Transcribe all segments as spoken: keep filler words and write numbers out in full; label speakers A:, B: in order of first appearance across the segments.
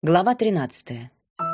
A: Глава тринадцатая.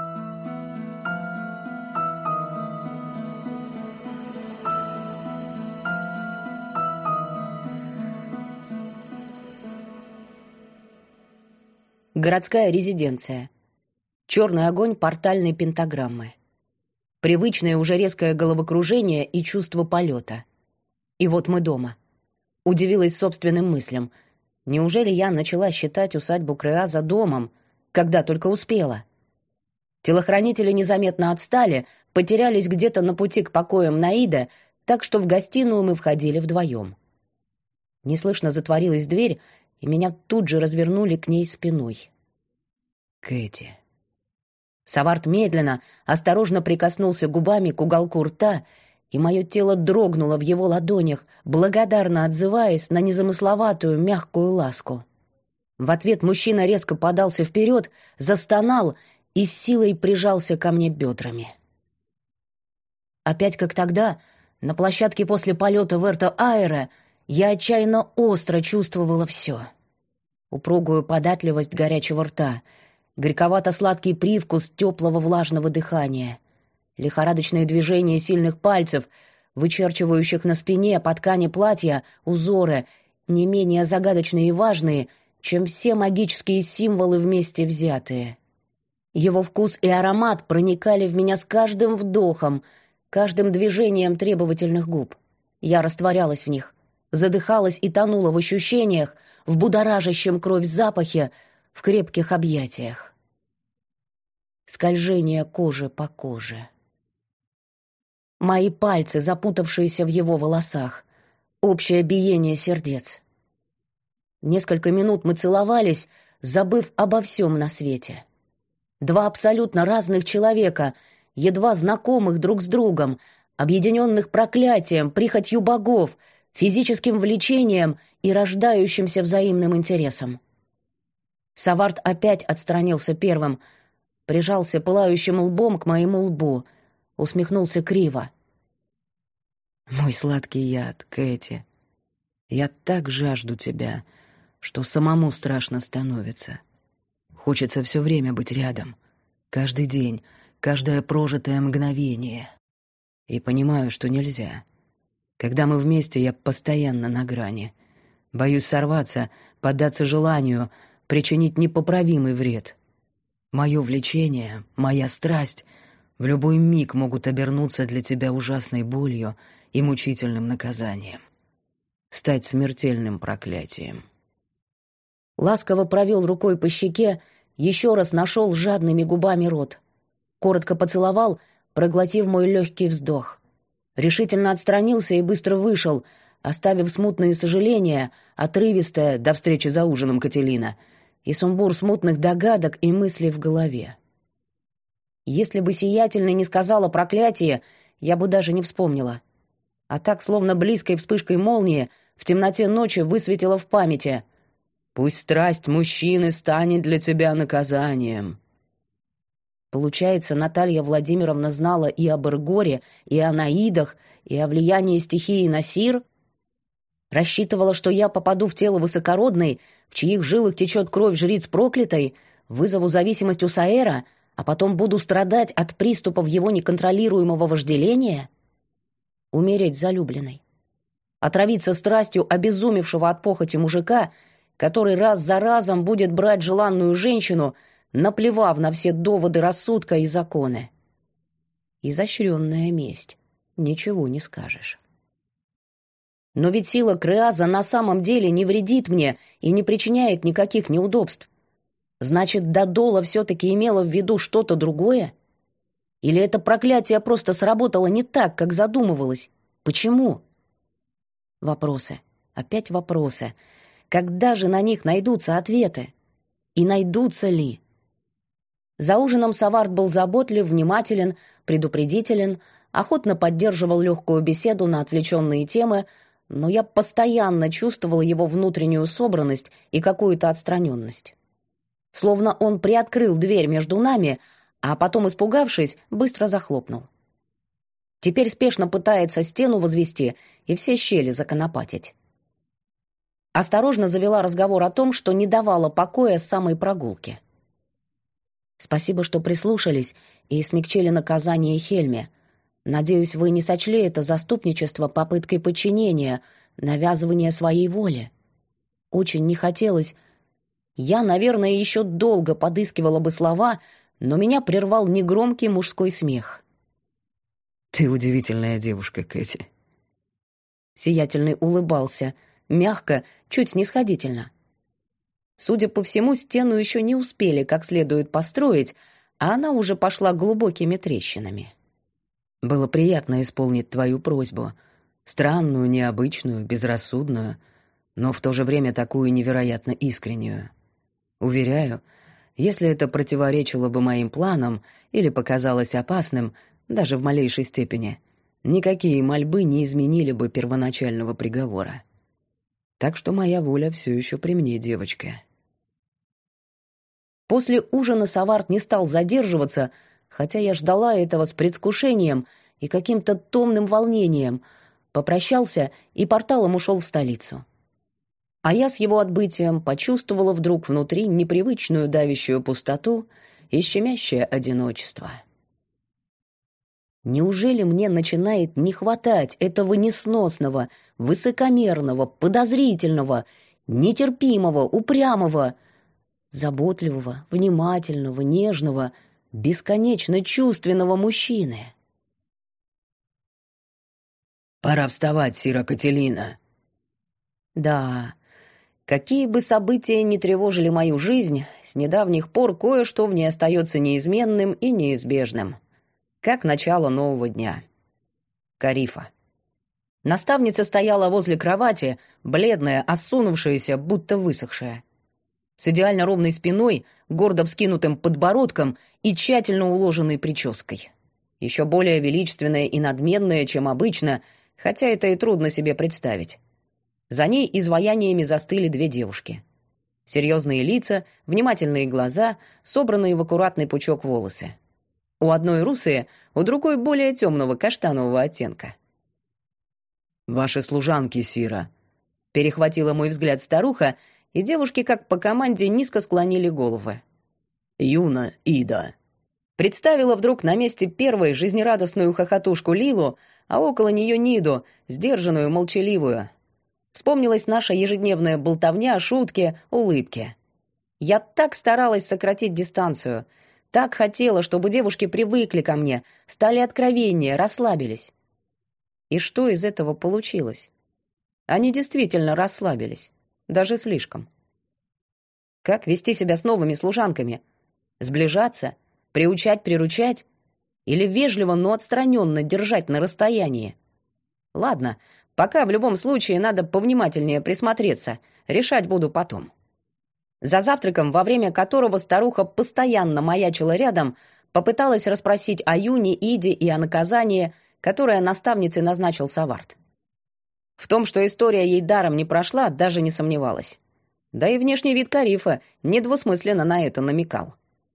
A: Городская резиденция. Черный огонь портальной пентаграммы. Привычное уже резкое головокружение и чувство полета. И вот мы дома. Удивилась собственным мыслям. Неужели я начала считать усадьбу Креаза домом, когда только успела? Телохранители незаметно отстали, потерялись где-то на пути к покоям Наида, так что в гостиную мы входили вдвоем. Неслышно затворилась дверь, и меня тут же развернули к ней спиной. Кэти. Саварт медленно, осторожно прикоснулся губами к уголку рта, и мое тело дрогнуло в его ладонях, благодарно отзываясь на незамысловатую мягкую ласку. В ответ мужчина резко подался вперед, застонал и с силой прижался ко мне бедрами. Опять как тогда, на площадке после полета в Эрто-Аэро, я отчаянно остро чувствовала все. Упругую податливость горячего рта, горьковато-сладкий привкус теплого влажного дыхания, лихорадочные движения сильных пальцев, вычерчивающих на спине по ткани платья узоры, не менее загадочные и важные, чем все магические символы вместе взятые. Его вкус и аромат проникали в меня с каждым вдохом, каждым движением требовательных губ. Я растворялась в них, задыхалась и тонула в ощущениях, в будоражащем кровь запахе, в крепких объятиях. Скольжение кожи по коже. Мои пальцы, запутавшиеся в его волосах, общее биение сердец. Несколько минут мы целовались, забыв обо всем на свете. Два абсолютно разных человека, едва знакомых друг с другом, объединенных проклятием, прихотью богов, физическим влечением и рождающимся взаимным интересом. Саварт опять отстранился первым, прижался пылающим лбом к моему лбу, усмехнулся криво. «Мой сладкий яд, Кэти, я так жажду тебя, что самому страшно становится. Хочется все время быть рядом, каждый день, каждое прожитое мгновение. И понимаю, что нельзя. Когда мы вместе, я постоянно на грани. Боюсь сорваться, поддаться желанию, причинить непоправимый вред. Мое влечение, моя страсть в любой миг могут обернуться для тебя ужасной болью и мучительным наказанием. Стать смертельным проклятием». Ласково провел рукой по щеке, еще раз нашел жадными губами рот. Коротко поцеловал, проглотив мой легкий вздох. Решительно отстранился и быстро вышел, оставив смутные сожаления, отрывистое до встречи за ужином Кателина, и сумбур смутных догадок и мыслей в голове. Если бы сиятельно не сказала проклятие, я бы даже не вспомнила. А так, словно близкой вспышкой молнии, в темноте ночи высветила в памяти: «Пусть страсть мужчины станет для тебя наказанием». Получается, Наталья Владимировна знала и об Эргоре, и о Наидах, и о влиянии стихии на Сир? Рассчитывала, что я попаду в тело высокородной, в чьих жилах течет кровь жриц проклятой, вызову зависимость у Саэра, а потом буду страдать от приступов его неконтролируемого вожделения? Умереть залюбленной. Отравиться страстью обезумевшего от похоти мужика, который раз за разом будет брать желанную женщину, наплевав на все доводы рассудка и законы. Изощренная месть. Ничего не скажешь. Но ведь сила Креаза на самом деле не вредит мне и не причиняет никаких неудобств. Значит, Додола все-таки имела в виду что-то другое? Или это проклятие просто сработало не так, как задумывалось? Почему? Вопросы. Опять вопросы. Когда же на них найдутся ответы? И найдутся ли? За ужином Саварт был заботлив, внимателен, предупредителен, охотно поддерживал легкую беседу на отвлеченные темы, но я постоянно чувствовала его внутреннюю собранность и какую-то отстраненность. Словно он приоткрыл дверь между нами, а потом, испугавшись, быстро захлопнул. Теперь спешно пытается стену возвести и все щели законопатить. Осторожно завела разговор о том, что не давала покоя с самой прогулки. Спасибо, что прислушались и смягчили наказание Хельме. Надеюсь, вы не сочли это заступничество попыткой подчинения, навязывания своей воли. Очень не хотелось. Я, наверное, еще долго подыскивала бы слова, но меня прервал негромкий мужской смех.
B: «Ты удивительная девушка, Кэти».
A: Сиятельный улыбался, мягко, чуть снисходительно. Судя по всему, стену еще не успели как следует построить, а она уже пошла глубокими трещинами.
B: «Было приятно исполнить твою просьбу. Странную, необычную, безрассудную, но в то же время такую невероятно искреннюю. Уверяю, если это противоречило бы моим планам или показалось опасным, даже в малейшей степени, никакие мольбы не изменили бы первоначального приговора. Так что моя воля все еще при мне, девочка».
A: После ужина Саварт не стал задерживаться, хотя я ждала этого с предвкушением и каким-то томным волнением, попрощался и порталом ушел в столицу. А я с его отбытием почувствовала вдруг внутри непривычную давящую пустоту и щемящее одиночество. Неужели мне начинает не хватать этого несносного, высокомерного, подозрительного, нетерпимого, упрямого, заботливого, внимательного, нежного, бесконечно чувственного мужчины?
B: «Пора вставать, Сира Кателина».
A: Да, какие бы события ни тревожили мою жизнь, с недавних пор кое-что в ней остается неизменным и неизбежным. Как начало нового дня. Карифа. Наставница стояла возле кровати, бледная, осунувшаяся, будто высохшая. С идеально ровной спиной, гордо вскинутым подбородком и тщательно уложенной прической. Еще более величественная и надменная, чем обычно, хотя это и трудно себе представить. За ней изваяниями застыли две девушки. Серьезные лица, внимательные глаза, собранные в аккуратный пучок волосы. У одной русые, у другой более темного каштанового оттенка.
B: «Ваши служанки, Сира»,
A: — перехватила мой взгляд старуха, и девушки, как по команде, низко склонили головы.
B: «Юна, Ида».
A: Представила вдруг на месте первой жизнерадостную хохотушку Лилу, а около нее Ниду, сдержанную, молчаливую. Вспомнилась наша ежедневная болтовня, шутки, улыбки. Я так старалась сократить дистанцию, так хотела, чтобы девушки привыкли ко мне, стали откровеннее, расслабились. И что из этого получилось? Они действительно расслабились, даже слишком. Как вести себя с новыми служанками? Сближаться? Приучать, приручать? Или вежливо, но отстраненно держать на расстоянии? Ладно, пока в любом случае надо повнимательнее присмотреться, решать буду потом. За завтраком, во время которого старуха постоянно маячила рядом, попыталась расспросить о Юне, Иде и о наказании, которое наставницей назначил Саварт. В том, что история ей даром не прошла, даже не сомневалась. Да и внешний вид Карифа недвусмысленно на это намекал.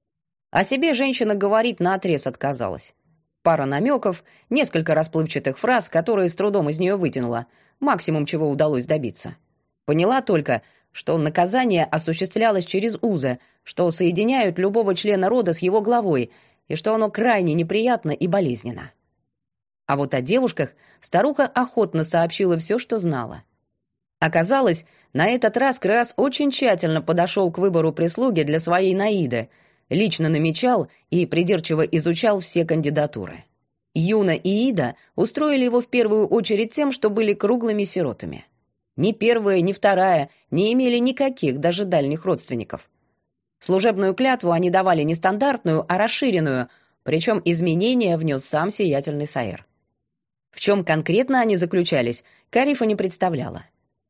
A: О себе женщина говорить наотрез отказалась. Пара намеков, несколько расплывчатых фраз, которые с трудом из нее вытянула, максимум, чего удалось добиться. Поняла только, что наказание осуществлялось через узы, что соединяют любого члена рода с его главой, и что оно крайне неприятно и болезненно. А вот о девушках старуха охотно сообщила все, что знала. Оказалось, на этот раз Крас очень тщательно подошел к выбору прислуги для своей Наиды, лично намечал и придирчиво изучал все кандидатуры. Юна и Ида устроили его в первую очередь тем, что были круглыми сиротами. Ни первая, ни вторая не имели никаких, даже дальних родственников. Служебную клятву они давали не стандартную, а расширенную, причем изменения внес сам сиятельный Саэр. В чем конкретно они заключались, Карифа не представляла.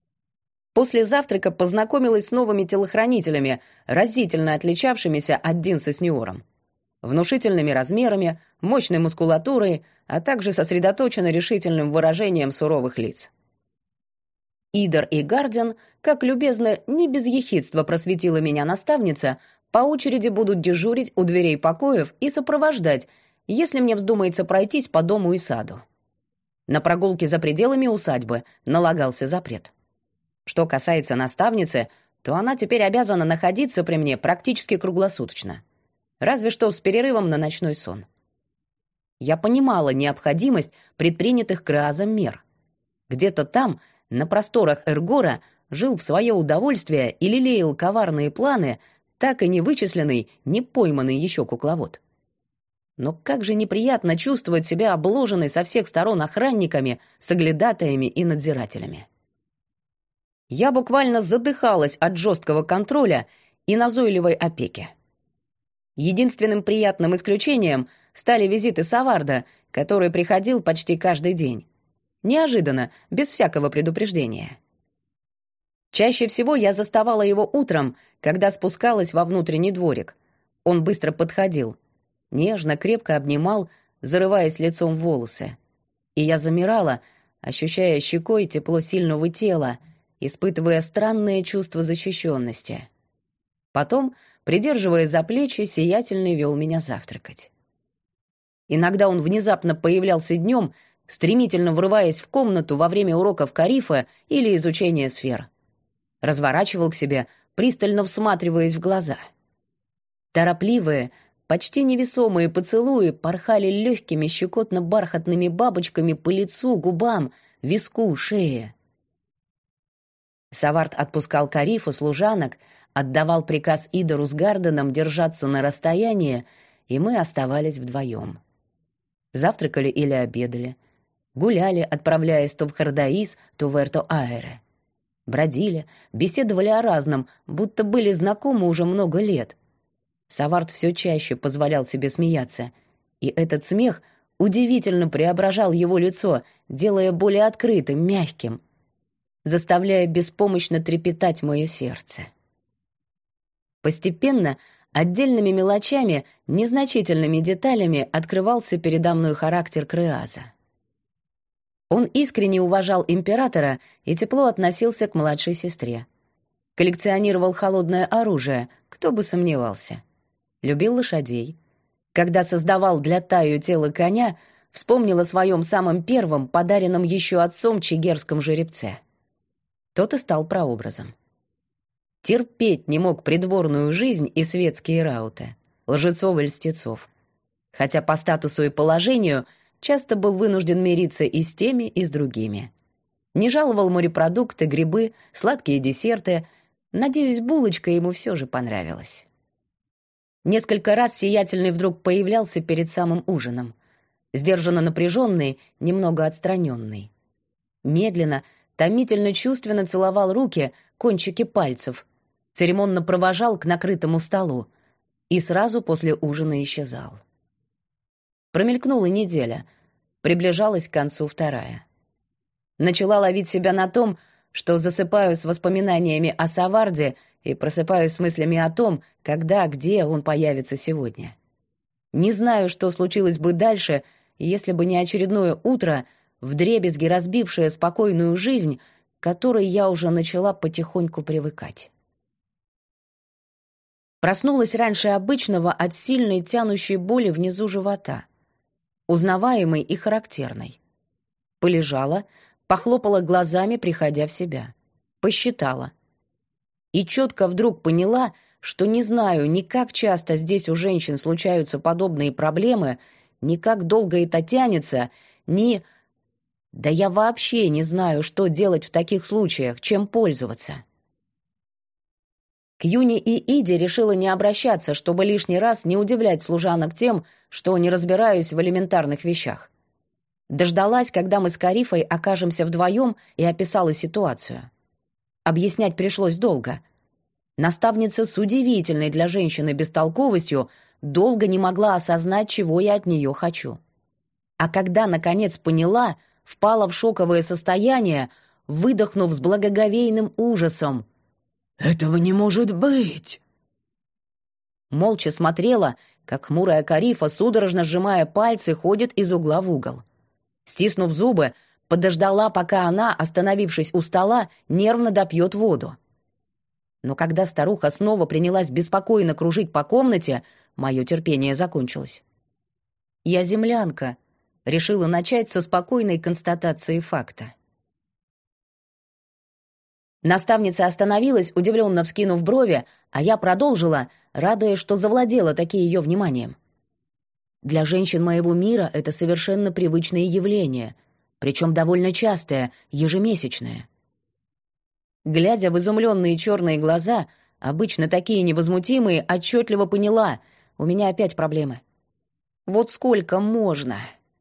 A: После завтрака познакомилась с новыми телохранителями, разительно отличавшимися от Динса с Ниором. Внушительными размерами, мощной мускулатурой, а также сосредоточенно решительным выражением суровых лиц. Идар и Гардиан, как любезно, не без ехидства просветила меня наставница, по очереди будут дежурить у дверей покоев и сопровождать, если мне вздумается пройтись по дому и саду. На прогулке за пределами усадьбы налагался запрет. Что касается наставницы, то она теперь обязана находиться при мне практически круглосуточно. разве что с перерывом на ночной сон. Я понимала необходимость предпринятых Креазом мер. Где-то там, на просторах Эргора, жил в свое удовольствие и лелеял коварные планы, так и не вычисленный, не пойманный еще кукловод. Но как же неприятно чувствовать себя обложенной со всех сторон охранниками, соглядатаями и надзирателями. Я буквально задыхалась от жесткого контроля и назойливой опеки. Единственным приятным исключением стали визиты Саварда, который приходил почти каждый день. Неожиданно, без всякого предупреждения. Чаще всего я заставала его утром, когда спускалась во внутренний дворик. Он быстро подходил, нежно, крепко обнимал, зарываясь лицом в волосы. И я замирала, ощущая щекой тепло сильного тела, испытывая странное чувство защищенности. Потом, придерживая за плечи, сиятельный вел меня завтракать. Иногда он внезапно появлялся днем, стремительно врываясь в комнату во время уроков Карифа или изучения сфер. Разворачивал к себе, пристально всматриваясь в глаза. Торопливые, почти невесомые поцелуи порхали легкими щекотно-бархатными бабочками по лицу, губам, виску, шее. Савард отпускал Карифу служанок, отдавал приказ Идору с Гарденом держаться на расстоянии, и мы оставались вдвоем. Завтракали или обедали, гуляли, отправляясь то в Хардаис, то в Эрто-Аэре. Бродили, беседовали о разном, будто были знакомы уже много лет. Савард все чаще позволял себе смеяться, и этот смех удивительно преображал его лицо, делая более открытым, мягким, заставляя беспомощно трепетать мое сердце. Постепенно, отдельными мелочами, незначительными деталями открывался передо мной характер Креаза. Он искренне уважал императора и тепло относился к младшей сестре. Коллекционировал холодное оружие, кто бы сомневался. Любил лошадей. Когда создавал для Таю тело коня, вспомнил о своем самом первом, подаренном еще отцом чигерском жеребце. Тот и стал прообразом. Терпеть не мог придворную жизнь и светские рауты, лжецов и льстецов. Хотя по статусу и положению часто был вынужден мириться и с теми, и с другими. Не жаловал морепродукты, грибы, сладкие десерты. Надеюсь, булочка ему все же понравилась. Несколько раз сиятельный вдруг появлялся перед самым ужином. Сдержанно напряженный, немного отстраненный. Медленно, томительно чувственно целовал руки, кончики пальцев, церемонно провожал к накрытому столу и сразу после ужина исчезал. Промелькнула неделя, приближалась к концу вторая. Начала ловить себя на том, что засыпаю с воспоминаниями о Саварде и просыпаюсь с мыслями о том, когда, где он появится сегодня. Не знаю, что случилось бы дальше, если бы не очередное утро, вдребезги разбившее спокойную жизнь, к которой я уже начала потихоньку привыкать. Проснулась раньше обычного от сильной тянущей боли внизу живота, узнаваемой и характерной. Полежала, похлопала глазами, приходя в себя. Посчитала. И четко вдруг поняла, что не знаю ни как часто здесь у женщин случаются подобные проблемы, ни как долго это тянется, ни... Да я вообще не знаю, что делать в таких случаях, чем пользоваться. К Юне и Иде решила не обращаться, чтобы лишний раз не удивлять служанок тем, что не разбираюсь в элементарных вещах. Дождалась, когда мы с Карифой окажемся вдвоем, и описала ситуацию. Объяснять пришлось долго. Наставница с удивительной для женщины бестолковостью долго не могла осознать, чего я от нее хочу. А когда, наконец, поняла, впала в шоковое состояние, выдохнув с благоговейным ужасом. «Этого не может быть!» Молча смотрела, как хмурая Карифа, судорожно сжимая пальцы, ходит из угла в угол. Стиснув зубы, подождала, пока она, остановившись у стола, нервно допьет воду. Но когда старуха снова принялась беспокойно кружить по комнате, мое терпение закончилось. «Я землянка», — решила начать со спокойной констатации факта. Наставница остановилась, удивленно вскинув брови, а я продолжила, радуясь, что завладела таки ее вниманием. Для женщин моего мира это совершенно привычное явление, причем довольно частое, ежемесячное. Глядя в изумленные черные глаза, обычно такие невозмутимые, отчетливо поняла — у меня опять проблемы. Вот сколько можно?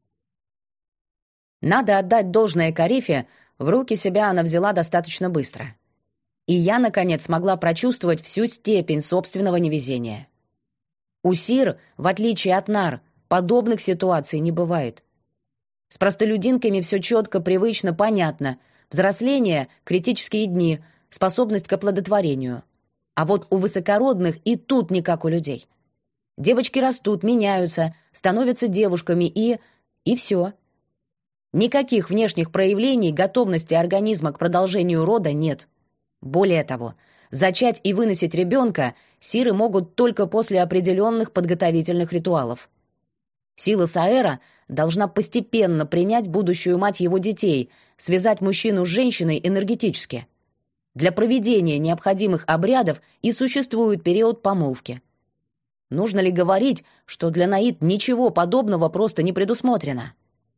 A: Надо отдать должное Карифе, в руки себя она взяла достаточно быстро. И я, наконец, смогла прочувствовать всю степень собственного невезения. У Сир, в отличие от Нар, подобных ситуаций не бывает. С простолюдинками все четко, привычно, понятно. Взросление, критические дни, способность к оплодотворению. А вот у высокородных и тут не как у людей. Девочки растут, меняются, становятся девушками и... и все. Никаких внешних проявлений готовности организма к продолжению рода нет. Более того, зачать и выносить ребенка сиры могут только после определенных подготовительных ритуалов. Сила Саэра должна постепенно принять будущую мать его детей, связать мужчину с женщиной энергетически. Для проведения необходимых обрядов и существует период помолвки. Нужно ли говорить, что для Наид ничего подобного просто не предусмотрено?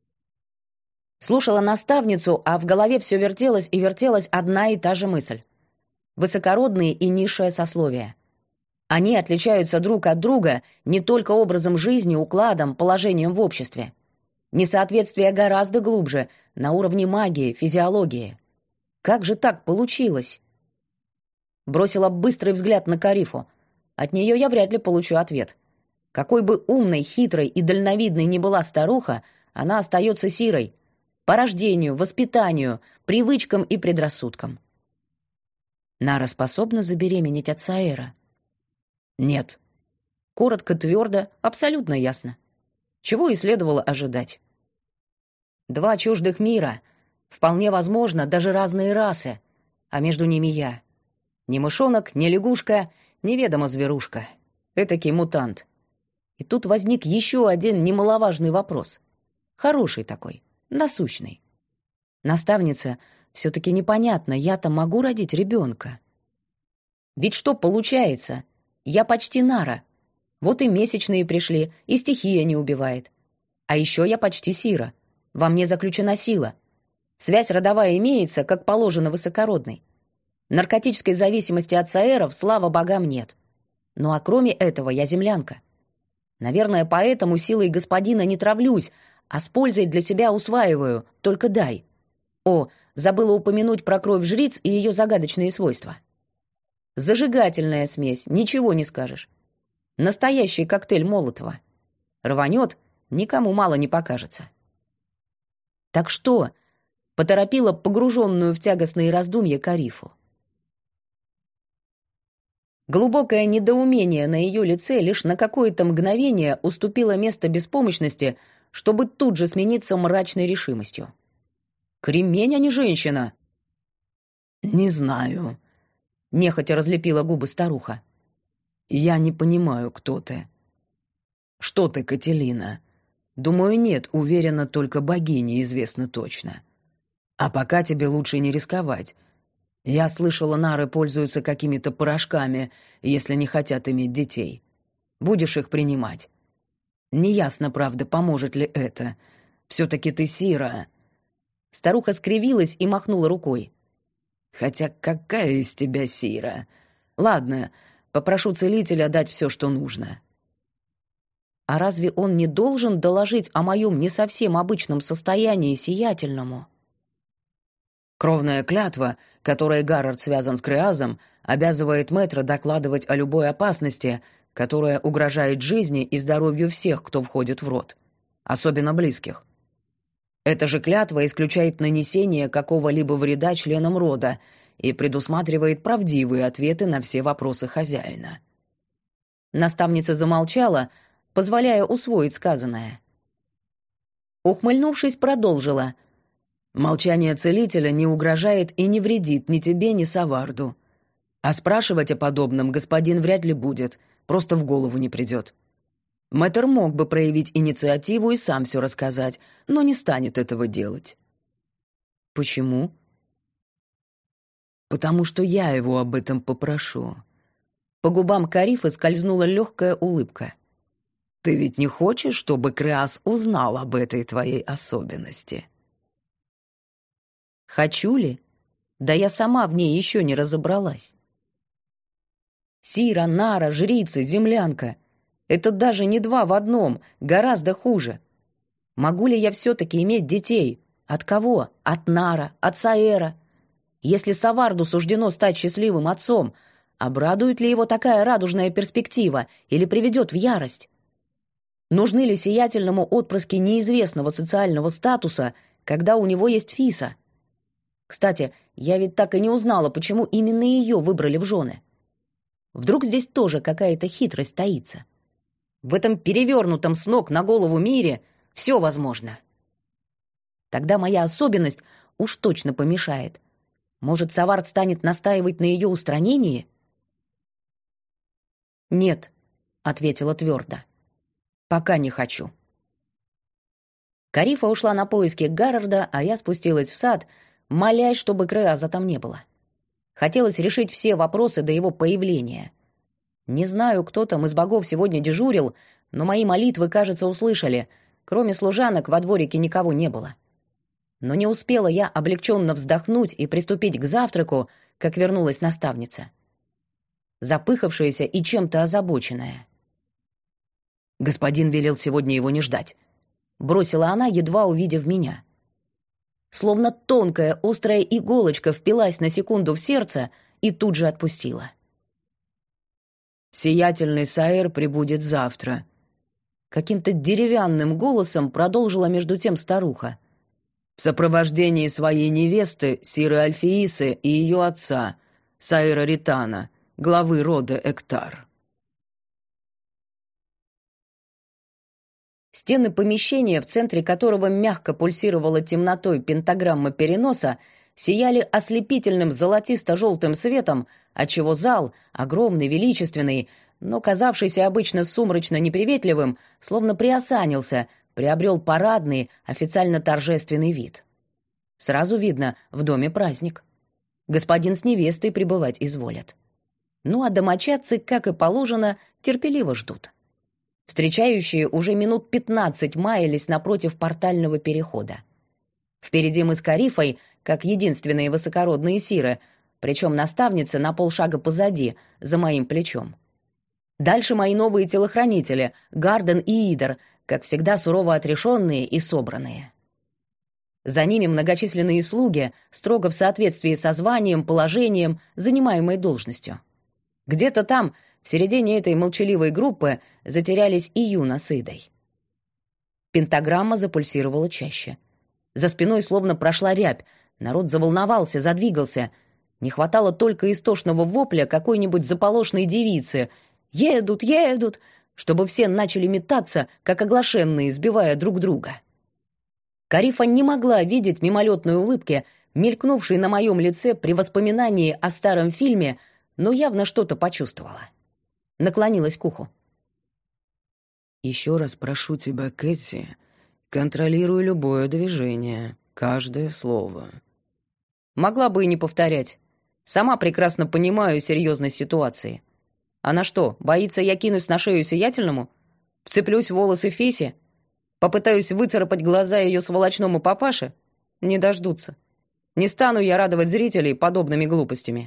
A: Слушала наставницу, а в голове все вертелось и вертелась одна и та же мысль. Высокородные и низшее сословие. Они отличаются друг от друга не только образом жизни, укладом, положением в обществе. Несоответствие гораздо глубже, на уровне магии, физиологии. Как же так получилось? Бросила быстрый взгляд на Карифу. От нее я вряд ли получу ответ. Какой бы умной, хитрой и дальновидной ни была старуха, она остается сирой. По рождению, воспитанию, привычкам и предрассудкам. Нара способна забеременеть от Саэра? Нет. Коротко, твердо, абсолютно ясно. Чего и следовало ожидать. Два чуждых мира, вполне возможно, даже разные расы, а между ними я. Ни мышонок, ни лягушка, неведомо зверушка. Этакий мутант. И тут возник еще один немаловажный вопрос. Хороший такой, насущный. Наставница, все-таки непонятно, я-то могу родить ребенка? Ведь что получается? Я почти Нара. Вот и месячные пришли, и стихия не убивает. А еще я почти Сира. Во мне заключена сила. Связь родовая имеется, как положено высокородной. Наркотической зависимости от Саэров, слава богам, нет. Ну а кроме этого я землянка. Наверное, поэтому силой господина не травлюсь, а с пользой для себя усваиваю, только дай. О, забыла упомянуть про кровь жриц и ее загадочные свойства. Зажигательная смесь, ничего не скажешь. Настоящий коктейль Молотова. Рванет, никому мало не покажется. Так что? Поторопила погруженную в тягостные раздумья Карифу. Глубокое недоумение на ее лице лишь на какое-то мгновение уступило место беспомощности, чтобы тут же смениться мрачной решимостью. «Кремень, а не женщина!»
B: «Не знаю», — нехотя разлепила губы старуха. «Я не понимаю, кто ты». «Что ты, Кателина?» «Думаю, нет, уверена, только богине известно точно. А пока тебе лучше не рисковать. Я слышала, нары пользуются какими-то порошками, если не хотят иметь детей. Будешь их принимать. Неясно, правда, поможет ли это. Все-таки ты Сира».
A: Старуха скривилась и махнула рукой.
B: «Хотя какая из тебя Сира? Ладно, попрошу целителя дать все, что нужно».
A: А разве он не должен доложить о моем не совсем обычном состоянии сиятельному?
B: Кровная клятва, которой Гаррард связан с Креазом, обязывает мэтра докладывать о любой опасности, которая угрожает жизни и здоровью всех, кто входит в род, особенно близких. Эта же клятва исключает нанесение какого-либо вреда членам рода и предусматривает правдивые ответы на все вопросы хозяина.
A: Наставница замолчала, позволяя усвоить сказанное. Ухмыльнувшись, продолжила.
B: «Молчание целителя не угрожает и не вредит ни тебе, ни Саварду. А спрашивать о подобном господин вряд ли будет, просто в голову не придет. Мэтр мог бы проявить инициативу и сам все рассказать, но не станет этого делать».
A: «Почему?»
B: «Потому что я его об этом попрошу.
A: По губам Карифы скользнула легкая улыбка.
B: «Ты ведь не хочешь, чтобы Креас узнал об этой твоей особенности?»
A: «Хочу ли? Да я сама в ней еще не разобралась. Сира, Нара, жрица, землянка — это даже не два в одном, гораздо хуже. Могу ли я все-таки иметь детей? От кого? От Нара, от Саэра? Если Саварду суждено стать счастливым отцом, обрадует ли его такая радужная перспектива или приведет в ярость? Нужны ли сиятельному отпрыски неизвестного социального статуса, когда у него есть Фиса? Кстати, я ведь так и не узнала, почему именно ее выбрали в жены. Вдруг здесь тоже какая-то хитрость таится? В этом перевернутом с ног на голову мире все возможно. Тогда моя особенность уж точно помешает. Может, Савард станет настаивать на ее устранении? «Нет», — ответила твердо. «Пока не хочу». Карифа ушла на поиски Гаррарда, а я спустилась в сад, молясь, чтобы Креаза там не было. Хотелось решить все вопросы до его появления. Не знаю, кто там из богов сегодня дежурил, но мои молитвы, кажется, услышали. Кроме служанок во дворике никого не было. Но не успела я облегченно вздохнуть и приступить к завтраку, как вернулась наставница. Запыхавшаяся и чем-то озабоченная.
B: «Господин велел сегодня его не ждать»,
A: — бросила она, едва увидев меня. Словно тонкая острая иголочка впилась на секунду в сердце и тут же отпустила.
B: «Сиятельный Саэр прибудет завтра», — каким-то деревянным голосом продолжила между тем старуха. «В сопровождении своей невесты, Сиры Альфеисы и ее отца, Саэра Ритана, главы рода Эктар».
A: Стены помещения, в центре которого мягко пульсировала темнотой пентаграмма переноса, сияли ослепительным золотисто-желтым светом, отчего зал, огромный, величественный, но казавшийся обычно сумрачно-неприветливым, словно приосанился, приобрел парадный, официально торжественный вид. Сразу видно, в доме праздник. Господин с невестой пребывать изволят. Ну а домочадцы, как и положено, терпеливо ждут. Встречающие уже минут пятнадцать маялись напротив портального перехода. Впереди мы с Карифой, как единственные высокородные сиры, причем наставница на полшага позади, за моим плечом. Дальше мои новые телохранители, Гарден и Идер, как всегда сурово отрешенные и собранные. За ними многочисленные слуги, строго в соответствии со званием, положением, занимаемой должностью. Где-то там, в середине этой молчаливой группы, затерялись и Юна с Идой. Пентаграмма запульсировала чаще. За спиной словно прошла рябь, народ заволновался, задвигался. Не хватало только истошного вопля какой-нибудь заполошной девицы: «Едут, едут!», чтобы все начали метаться, как оглашенные, сбивая друг друга. Карифа не могла видеть мимолетной улыбки, мелькнувшей на моем лице при воспоминании о старом фильме, но явно что-то почувствовала. Наклонилась к уху.
B: «Еще раз прошу тебя, Кэти, контролируй любое движение, каждое слово».
A: Могла бы и не повторять. Сама прекрасно понимаю серьезность ситуации. Она что, боится, я кинусь на шею сиятельному? Вцеплюсь в волосы Фиси? Попытаюсь выцарапать глаза ее сволочному папаше? Не дождутся. Не стану я радовать зрителей подобными глупостями.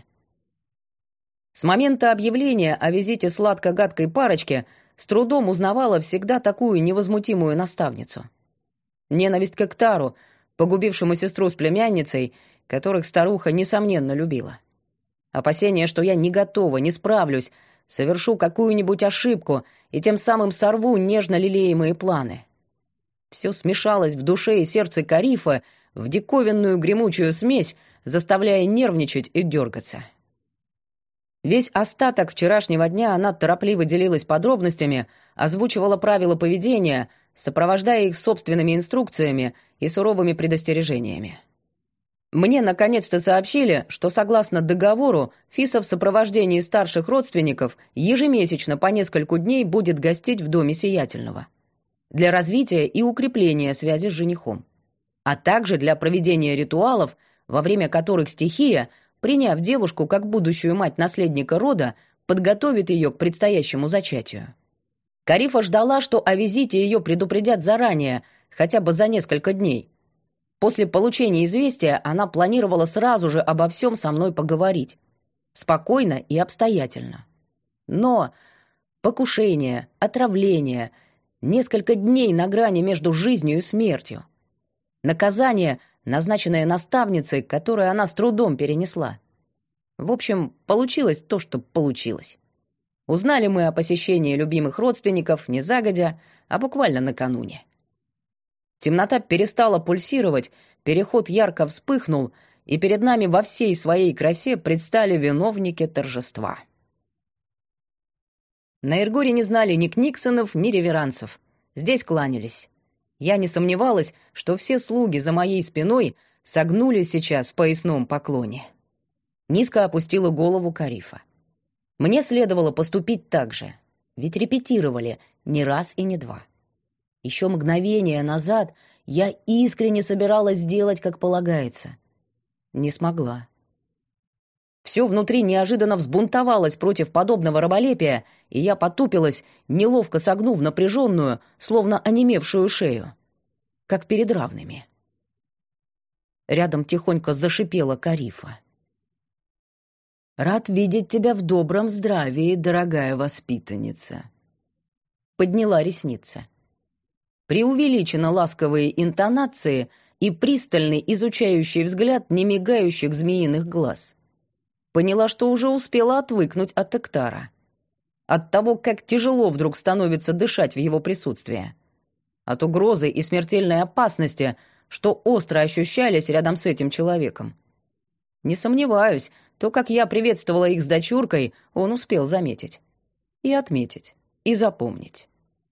A: С момента объявления о визите сладко-гадкой парочки с трудом узнавала всегда такую невозмутимую наставницу. Ненависть к Эктару, погубившему сестру с племянницей, которых старуха, несомненно, любила. Опасение, что я не готова, не справлюсь, совершу какую-нибудь ошибку и тем самым сорву нежно лелеемые планы. Все смешалось в душе и сердце Карифа в диковинную гремучую смесь, заставляя нервничать и дергаться. Весь остаток вчерашнего дня она торопливо делилась подробностями, озвучивала правила поведения, сопровождая их собственными инструкциями и суровыми предостережениями. Мне наконец-то сообщили, что согласно договору Фиса в сопровождении старших родственников ежемесячно по нескольку дней будет гостить в доме сиятельного. Для развития и укрепления связи с женихом. А также для проведения ритуалов, во время которых стихия, приняв девушку как будущую мать наследника рода, подготовит ее к предстоящему зачатию. Карифа ждала, что о визите ее предупредят заранее, хотя бы за несколько дней. После получения известия она планировала сразу же обо всем со мной поговорить. Спокойно и обстоятельно. Но покушение, отравление, несколько дней на грани между жизнью и смертью. Наказание, назначенное наставницей, которое она с трудом перенесла. В общем, получилось то, что получилось. Узнали мы о посещении любимых родственников не загодя, а буквально накануне. Темнота перестала пульсировать, переход ярко вспыхнул, и перед нами во всей своей красе предстали виновники торжества. На Иргоре не знали ни книксонов, ни реверансов. Здесь кланялись. Я не сомневалась, что все слуги за моей спиной согнулись сейчас в поясном поклоне. Низко опустила голову Карифа. Мне следовало поступить так же, ведь репетировали не раз и не два. Еще мгновение назад я искренне собиралась сделать, как полагается. Не смогла. Все внутри неожиданно взбунтовалось против подобного раболепия, и я потупилась, неловко согнув напряженную, словно онемевшую шею, как перед равными. Рядом тихонько зашипела Карифа. «Рад видеть тебя в добром здравии, дорогая воспитанница». Подняла ресницы. Преувеличенно ласковые интонации и пристальный изучающий взгляд немигающих змеиных глаз. Поняла, что уже успела отвыкнуть от Эктара. От того, как тяжело вдруг становится дышать в его присутствии. От угрозы и смертельной опасности, что остро ощущались рядом с этим человеком. Не сомневаюсь, то, как я приветствовала их с дочуркой, он успел заметить. И отметить, и запомнить.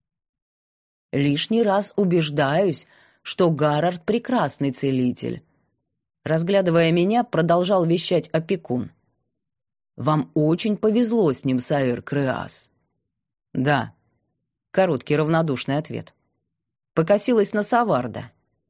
A: Лишний раз убеждаюсь, что Гаррард — прекрасный целитель. Разглядывая меня, продолжал вещать опекун. Вам очень повезло с ним, Саир Креас. Да. Короткий равнодушный ответ. Покосилась на Саварда.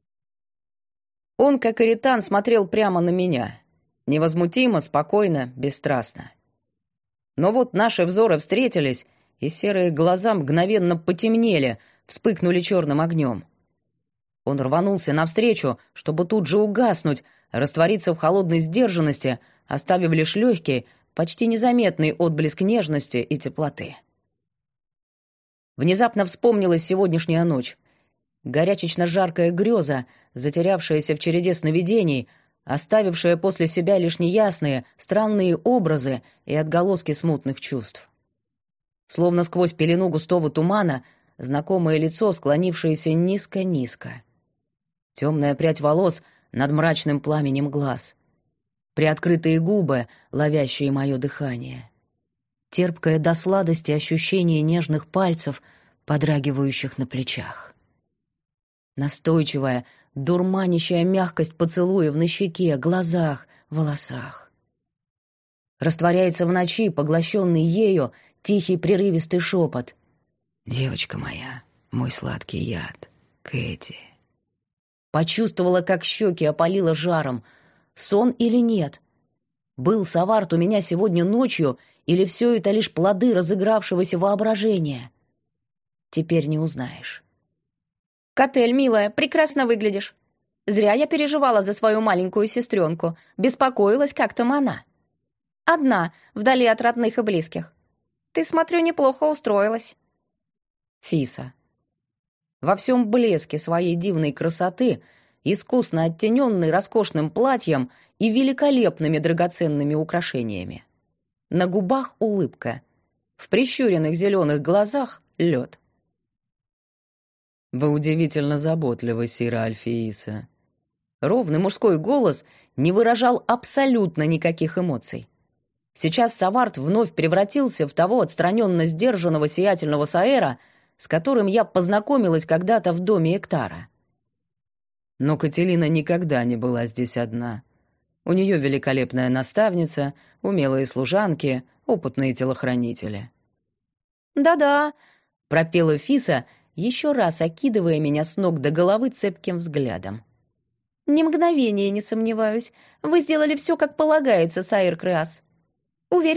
A: Он, как и Ритан, смотрел прямо на меня. Невозмутимо, спокойно, бесстрастно. Но вот наши взоры встретились, и серые глаза мгновенно потемнели, вспыхнули черным огнем. Он рванулся навстречу, чтобы тут же угаснуть, раствориться в холодной сдержанности, оставив лишь легкий, почти незаметный отблеск нежности и теплоты. Внезапно вспомнилась сегодняшняя ночь. Горячечно-жаркая греза, затерявшаяся в череде сновидений, оставившая после себя лишь неясные, странные образы и отголоски смутных чувств. Словно сквозь пелену густого тумана знакомое лицо, склонившееся низко-низко. Темная прядь волос над мрачным пламенем глаз. Приоткрытые губы, ловящие мое дыхание. Терпкое до сладости ощущение нежных пальцев, подрагивающих на плечах. Настойчивая, дурманящая мягкость поцелуев на щеке, глазах, волосах. Растворяется в ночи, поглощенный ею, тихий прерывистый шепот. «Девочка моя, мой сладкий яд, Кэти». Почувствовала, как щеки опалило жаром. Сон или нет? Был Савард у меня сегодня ночью, или все это лишь плоды разыгравшегося воображения? Теперь не узнаешь.
C: «Котель, милая, прекрасно выглядишь. Зря я переживала за свою маленькую сестренку. Беспокоилась, как там она. Одна, вдали от родных и близких. Ты, смотрю, неплохо устроилась».
A: Фиса. Во всем блеске своей дивной красоты, искусно оттененной роскошным платьем и великолепными драгоценными украшениями. На губах улыбка, в прищуренных зеленых глазах лед. «Вы удивительно заботливы, Сира Альфииса». Ровный мужской голос не выражал абсолютно никаких эмоций. Сейчас Савард вновь превратился в того отстраненно сдержанного сиятельного Саэра, с которым я познакомилась когда-то в доме Эктара. Но Кателина никогда не была здесь одна. У нее великолепная наставница, умелые служанки, опытные телохранители.
C: «Да-да»,
A: — пропела Фиса, еще раз окидывая меня с ног до головы цепким взглядом.
C: «Ни мгновения не сомневаюсь. Вы сделали все, как полагается, Саир Креас. Уверена,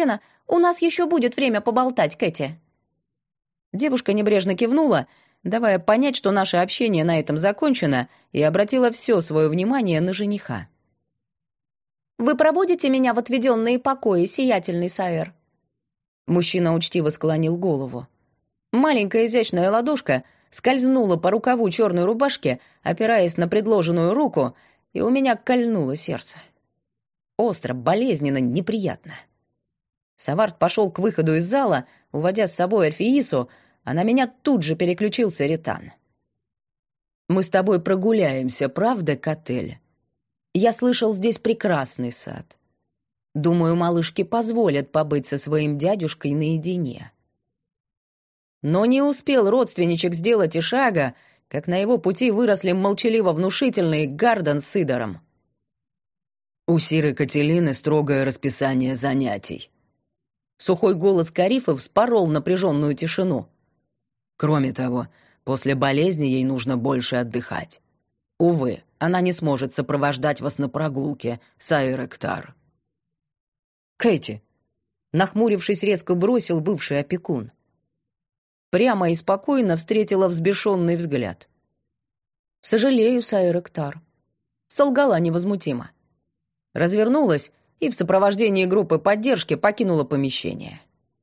C: У нас еще будет время поболтать, Кэти».
A: Девушка небрежно кивнула, давая понять, что наше общение на этом закончено, и обратила все свое внимание на жениха.
C: «Вы проводите меня в отведенные покои, сиятельный Саэр?»
A: Мужчина учтиво склонил голову. Маленькая изящная ладошка скользнула по рукаву черной рубашки, опираясь на предложенную руку, и у меня кольнуло сердце. Остро, болезненно, неприятно. Саварт пошел к выходу из зала, уводя с собой Альфиису, а на меня тут же переключился Ритан. «Мы с тобой прогуляемся, правда, Котель? Я слышал, здесь прекрасный сад. Думаю, малышке позволят побыть со своим дядюшкой наедине». Но не успел родственничек сделать и шага, как на его пути выросли молчаливо внушительные Гарден с Идором.
B: «У Сиры Кателины строгое расписание занятий».
A: Сухой голос Карифа вспорол напряженную тишину.
B: «Кроме того, после болезни ей нужно больше отдыхать. Увы, она не сможет сопровождать вас на прогулке, Саэр Эктар».
A: «Кэти!» — нахмурившись, резко бросил бывший опекун. Прямо и спокойно встретила взбешенный взгляд. «Сожалею, Саэр Эктар». Солгала невозмутимо. Развернулась и в сопровождении группы поддержки покинула помещение.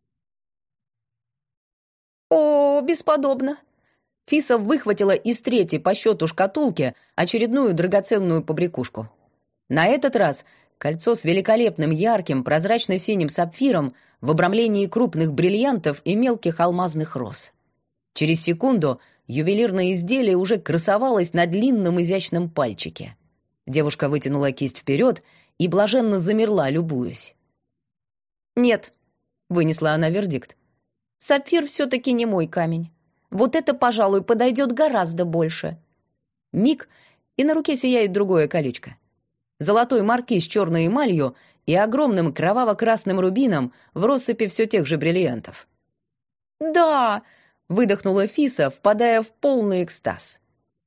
C: «О, бесподобно!»
A: Фиса выхватила из третьей по счету шкатулки очередную драгоценную побрякушку. На этот раз кольцо с великолепным ярким прозрачно-синим сапфиром в обрамлении крупных бриллиантов и мелких алмазных роз. Через секунду ювелирное изделие уже красовалось на длинном изящном пальчике. Девушка вытянула кисть вперед и блаженно замерла, любуясь.
C: «Нет»,
A: — вынесла она вердикт.
C: «Сапфир все-таки не мой камень. Вот это, пожалуй, подойдет гораздо больше».
A: Миг, и на руке сияет другое колечко. Золотой маркиз с черной эмалью и огромным кроваво-красным рубином в россыпи все тех же бриллиантов.
C: «Да!»
A: — выдохнула Фиса, впадая в полный экстаз.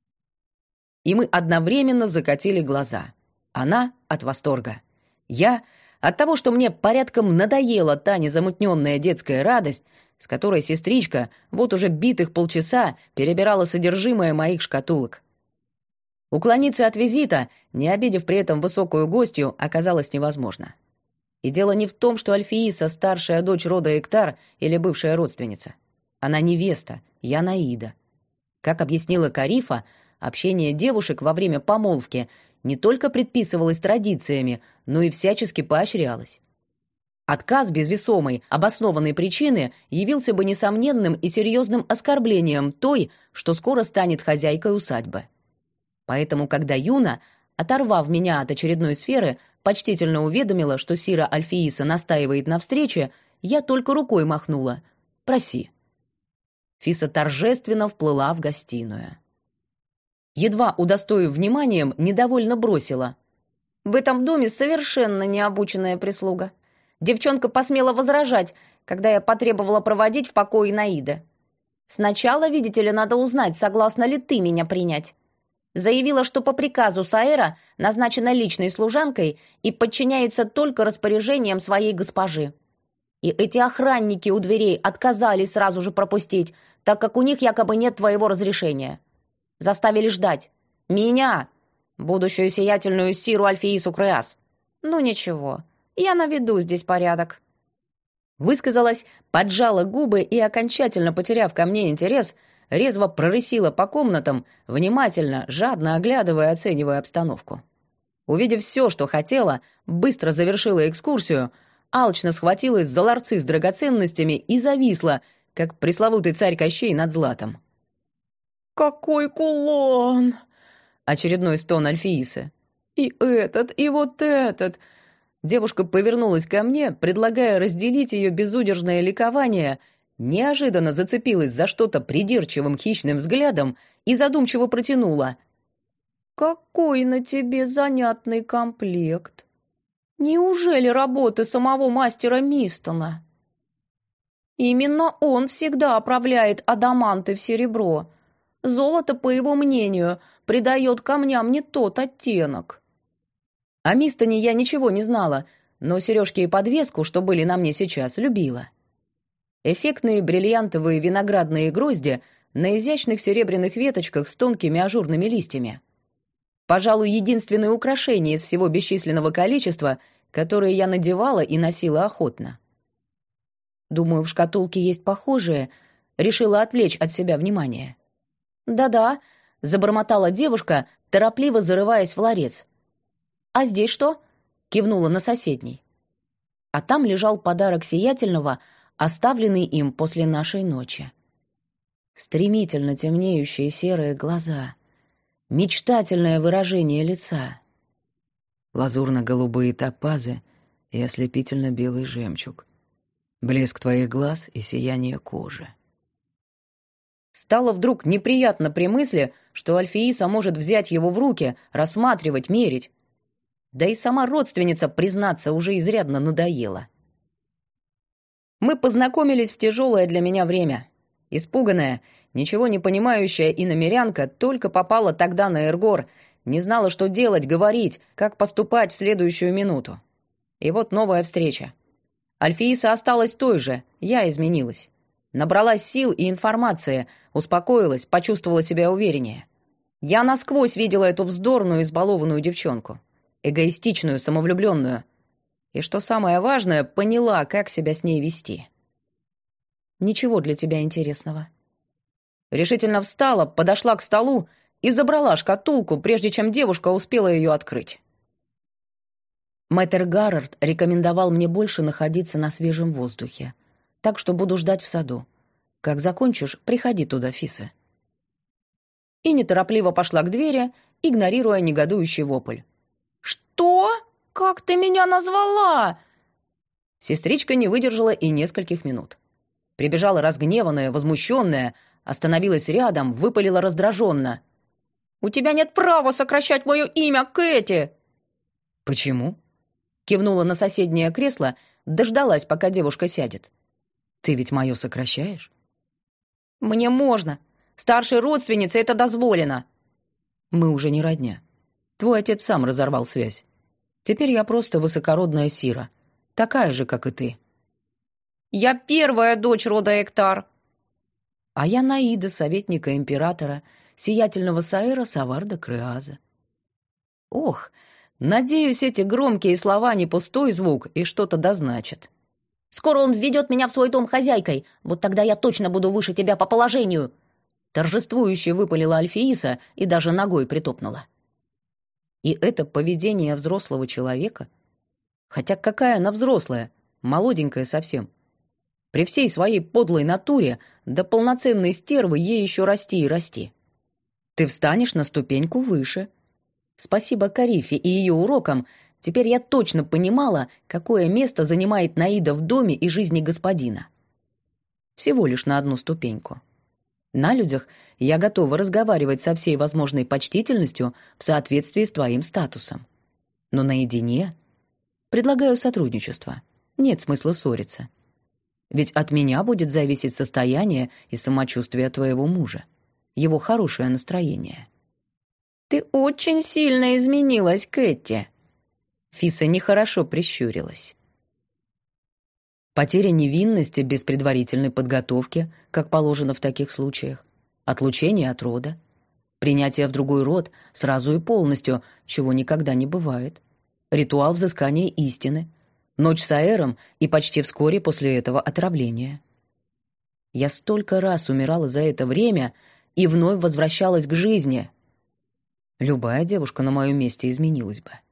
A: И мы одновременно закатили глаза. Она от восторга. Я от того, что мне порядком надоела та незамутненная детская радость, с которой сестричка вот уже битых полчаса перебирала содержимое моих шкатулок. Уклониться от визита, не обидев при этом высокую гостью, оказалось невозможно. И дело не в том, что Альфииса — старшая дочь рода Эктар или бывшая родственница. Она невеста, я Наида. Как объяснила Карифа, общение девушек во время помолвки не только предписывалось традициями, но и всячески поощрялось. Отказ без весомой, обоснованной причины явился бы несомненным и серьезным оскорблением той, что скоро станет хозяйкой усадьбы. Поэтому, когда Юна, оторвав меня от очередной сферы, почтительно уведомила, что Сира Альфииса настаивает на встрече, я только рукой махнула. «Проси». Фиса торжественно вплыла в гостиную. Едва удостоив вниманием, недовольно бросила.
C: «В этом доме совершенно необученная прислуга. Девчонка посмела возражать, когда я потребовала проводить в покое Наиды. Сначала, видите ли, надо узнать, согласна ли ты меня принять. Заявила, что по приказу Саэра назначена личной служанкой и подчиняется только распоряжениям своей госпожи. И эти охранники у дверей отказались сразу же пропустить, так как у них якобы нет твоего разрешения. Заставили ждать. Меня, будущую сиятельную Сиру Альфиису Креас. Ну ничего, я наведу здесь порядок».
A: Высказалась, поджала губы и, окончательно потеряв ко мне интерес, резво прорысила по комнатам, внимательно, жадно оглядывая и оценивая обстановку. Увидев все, что хотела, быстро завершила экскурсию, алчно схватилась за ларцы с драгоценностями и зависла, как пресловутый царь Кощей над златом.
C: «Какой кулон!»
A: — очередной стон Альфиисы. «И этот, и вот этот!» Девушка повернулась ко мне, предлагая разделить ее безудержное ликование, неожиданно зацепилась за что-то придирчивым хищным взглядом и задумчиво протянула.
C: «Какой на тебе занятный комплект! Неужели работы самого мастера Мистона? Именно он всегда оправляет адаманты в серебро. Золото, по его мнению, придает камням не тот оттенок».
A: О Мистоне я ничего не знала, но сережки и подвеску, что были на мне сейчас, любила. Эффектные бриллиантовые виноградные грозди на изящных серебряных веточках с тонкими ажурными листьями. Пожалуй, единственное украшение из всего бесчисленного количества, которое я надевала и носила охотно. Думаю, в шкатулке есть похожее, решила отвлечь от себя внимание. «Да-да», — забормотала девушка, торопливо зарываясь в ларец. «А здесь что?» — кивнула на соседний. А там лежал подарок сиятельного, оставленный им после нашей ночи. Стремительно темнеющие серые глаза, мечтательное выражение лица,
B: лазурно-голубые топазы и ослепительно-белый жемчуг, блеск твоих глаз и сияние кожи.
A: Стало вдруг неприятно при мысли, что Альфииса может взять его в руки, рассматривать, мерить. Да и сама родственница, признаться, уже изрядно надоела. Мы познакомились в тяжелое для меня время. Испуганная, ничего не понимающая иномерянка только попала тогда на Эргор, не знала, что делать, говорить, как поступать в следующую минуту. И вот новая встреча. Альфииса осталась той же, я изменилась. Набралась сил и информации, успокоилась, почувствовала себя увереннее. Я насквозь видела эту вздорную, избалованную девчонку. Эгоистичную, самовлюбленную. И, что самое важное, поняла, как себя с ней вести. «Ничего для тебя интересного». Решительно встала, подошла к столу и забрала шкатулку, прежде чем девушка успела ее открыть. Мэтр Гаррард рекомендовал мне больше находиться на свежем воздухе, так что буду ждать в саду. Как закончишь, приходи туда, Фиса. И неторопливо пошла к двери, игнорируя негодующий вопль. «Что? Как ты меня назвала?» Сестричка не выдержала и нескольких минут. Прибежала разгневанная, возмущенная, остановилась рядом, выпалила раздраженно. «У тебя нет права сокращать мое имя, Кэти!» «Почему?» Кивнула на соседнее кресло, дождалась, пока девушка сядет. «Ты ведь мое сокращаешь?» «Мне можно. Старшей родственнице это дозволено». «Мы уже не родня. Твой отец сам разорвал связь. Теперь я просто высокородная Сира, такая же, как и ты». «Я первая дочь рода Эктар». «А я Наида, советника императора, сиятельного Саэра Саварда Креаза». «Ох, надеюсь, эти громкие слова не пустой звук и что-то дозначат». «Скоро он введет меня в свой дом хозяйкой, вот тогда я точно буду выше тебя по положению», торжествующе выпалила Альфииса и даже ногой притопнула. И это поведение взрослого человека? Хотя какая она взрослая, молоденькая совсем. При всей своей подлой натуре до полноценной стервы ей еще расти и расти. Ты встанешь на ступеньку выше. Спасибо Карифе и ее урокам, теперь я точно понимала, какое место занимает Наида в доме и жизни господина. Всего лишь на одну ступеньку. На людях я готова разговаривать со всей возможной почтительностью в соответствии с твоим статусом. Но наедине предлагаю сотрудничество. Нет смысла ссориться. Ведь от меня будет зависеть состояние и самочувствие твоего мужа, его хорошее настроение. Ты очень сильно изменилась, Кэти. Фиса нехорошо прищурилась. Потеря невинности без предварительной подготовки, как положено в таких случаях, отлучение от рода, принятие в другой род сразу и полностью, чего никогда не бывает, ритуал взыскания истины, ночь с Аэром и почти вскоре после этого отравление. Я столько раз умирала за это время и вновь возвращалась к жизни. Любая девушка на моем месте изменилась бы.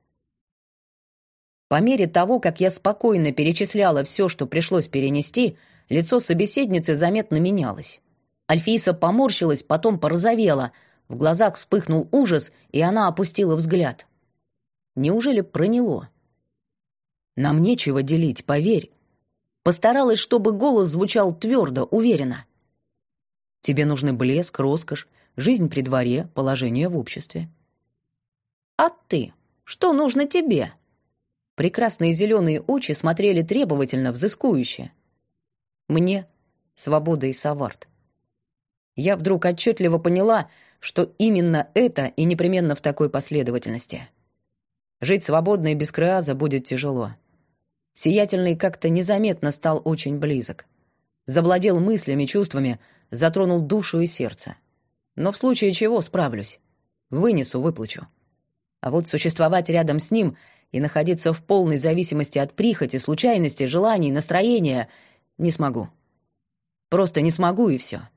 A: По мере того, как я спокойно перечисляла все, что пришлось перенести, лицо собеседницы заметно менялось. Альфииса поморщилась, потом порозовела, в глазах вспыхнул ужас, и она опустила взгляд. Неужели проняло? Нам нечего делить, поверь. Постаралась, чтобы голос звучал твердо, уверенно. Тебе нужны блеск, роскошь, жизнь при дворе, положение в обществе. А ты? Что нужно тебе? Прекрасные зеленые очи смотрели требовательно, взыскующе. Мне — свобода и Савард. Я вдруг отчетливо поняла, что именно это и непременно в такой последовательности. Жить свободно и без Креаза будет тяжело. Сиятельный как-то незаметно стал очень близок. Завладел мыслями, чувствами, затронул душу и сердце. Но в случае чего справлюсь. Вынесу, выплачу. А вот существовать рядом с ним и находиться в полной зависимости от прихоти, случайностей, желаний, настроения не смогу. Просто не смогу, и все.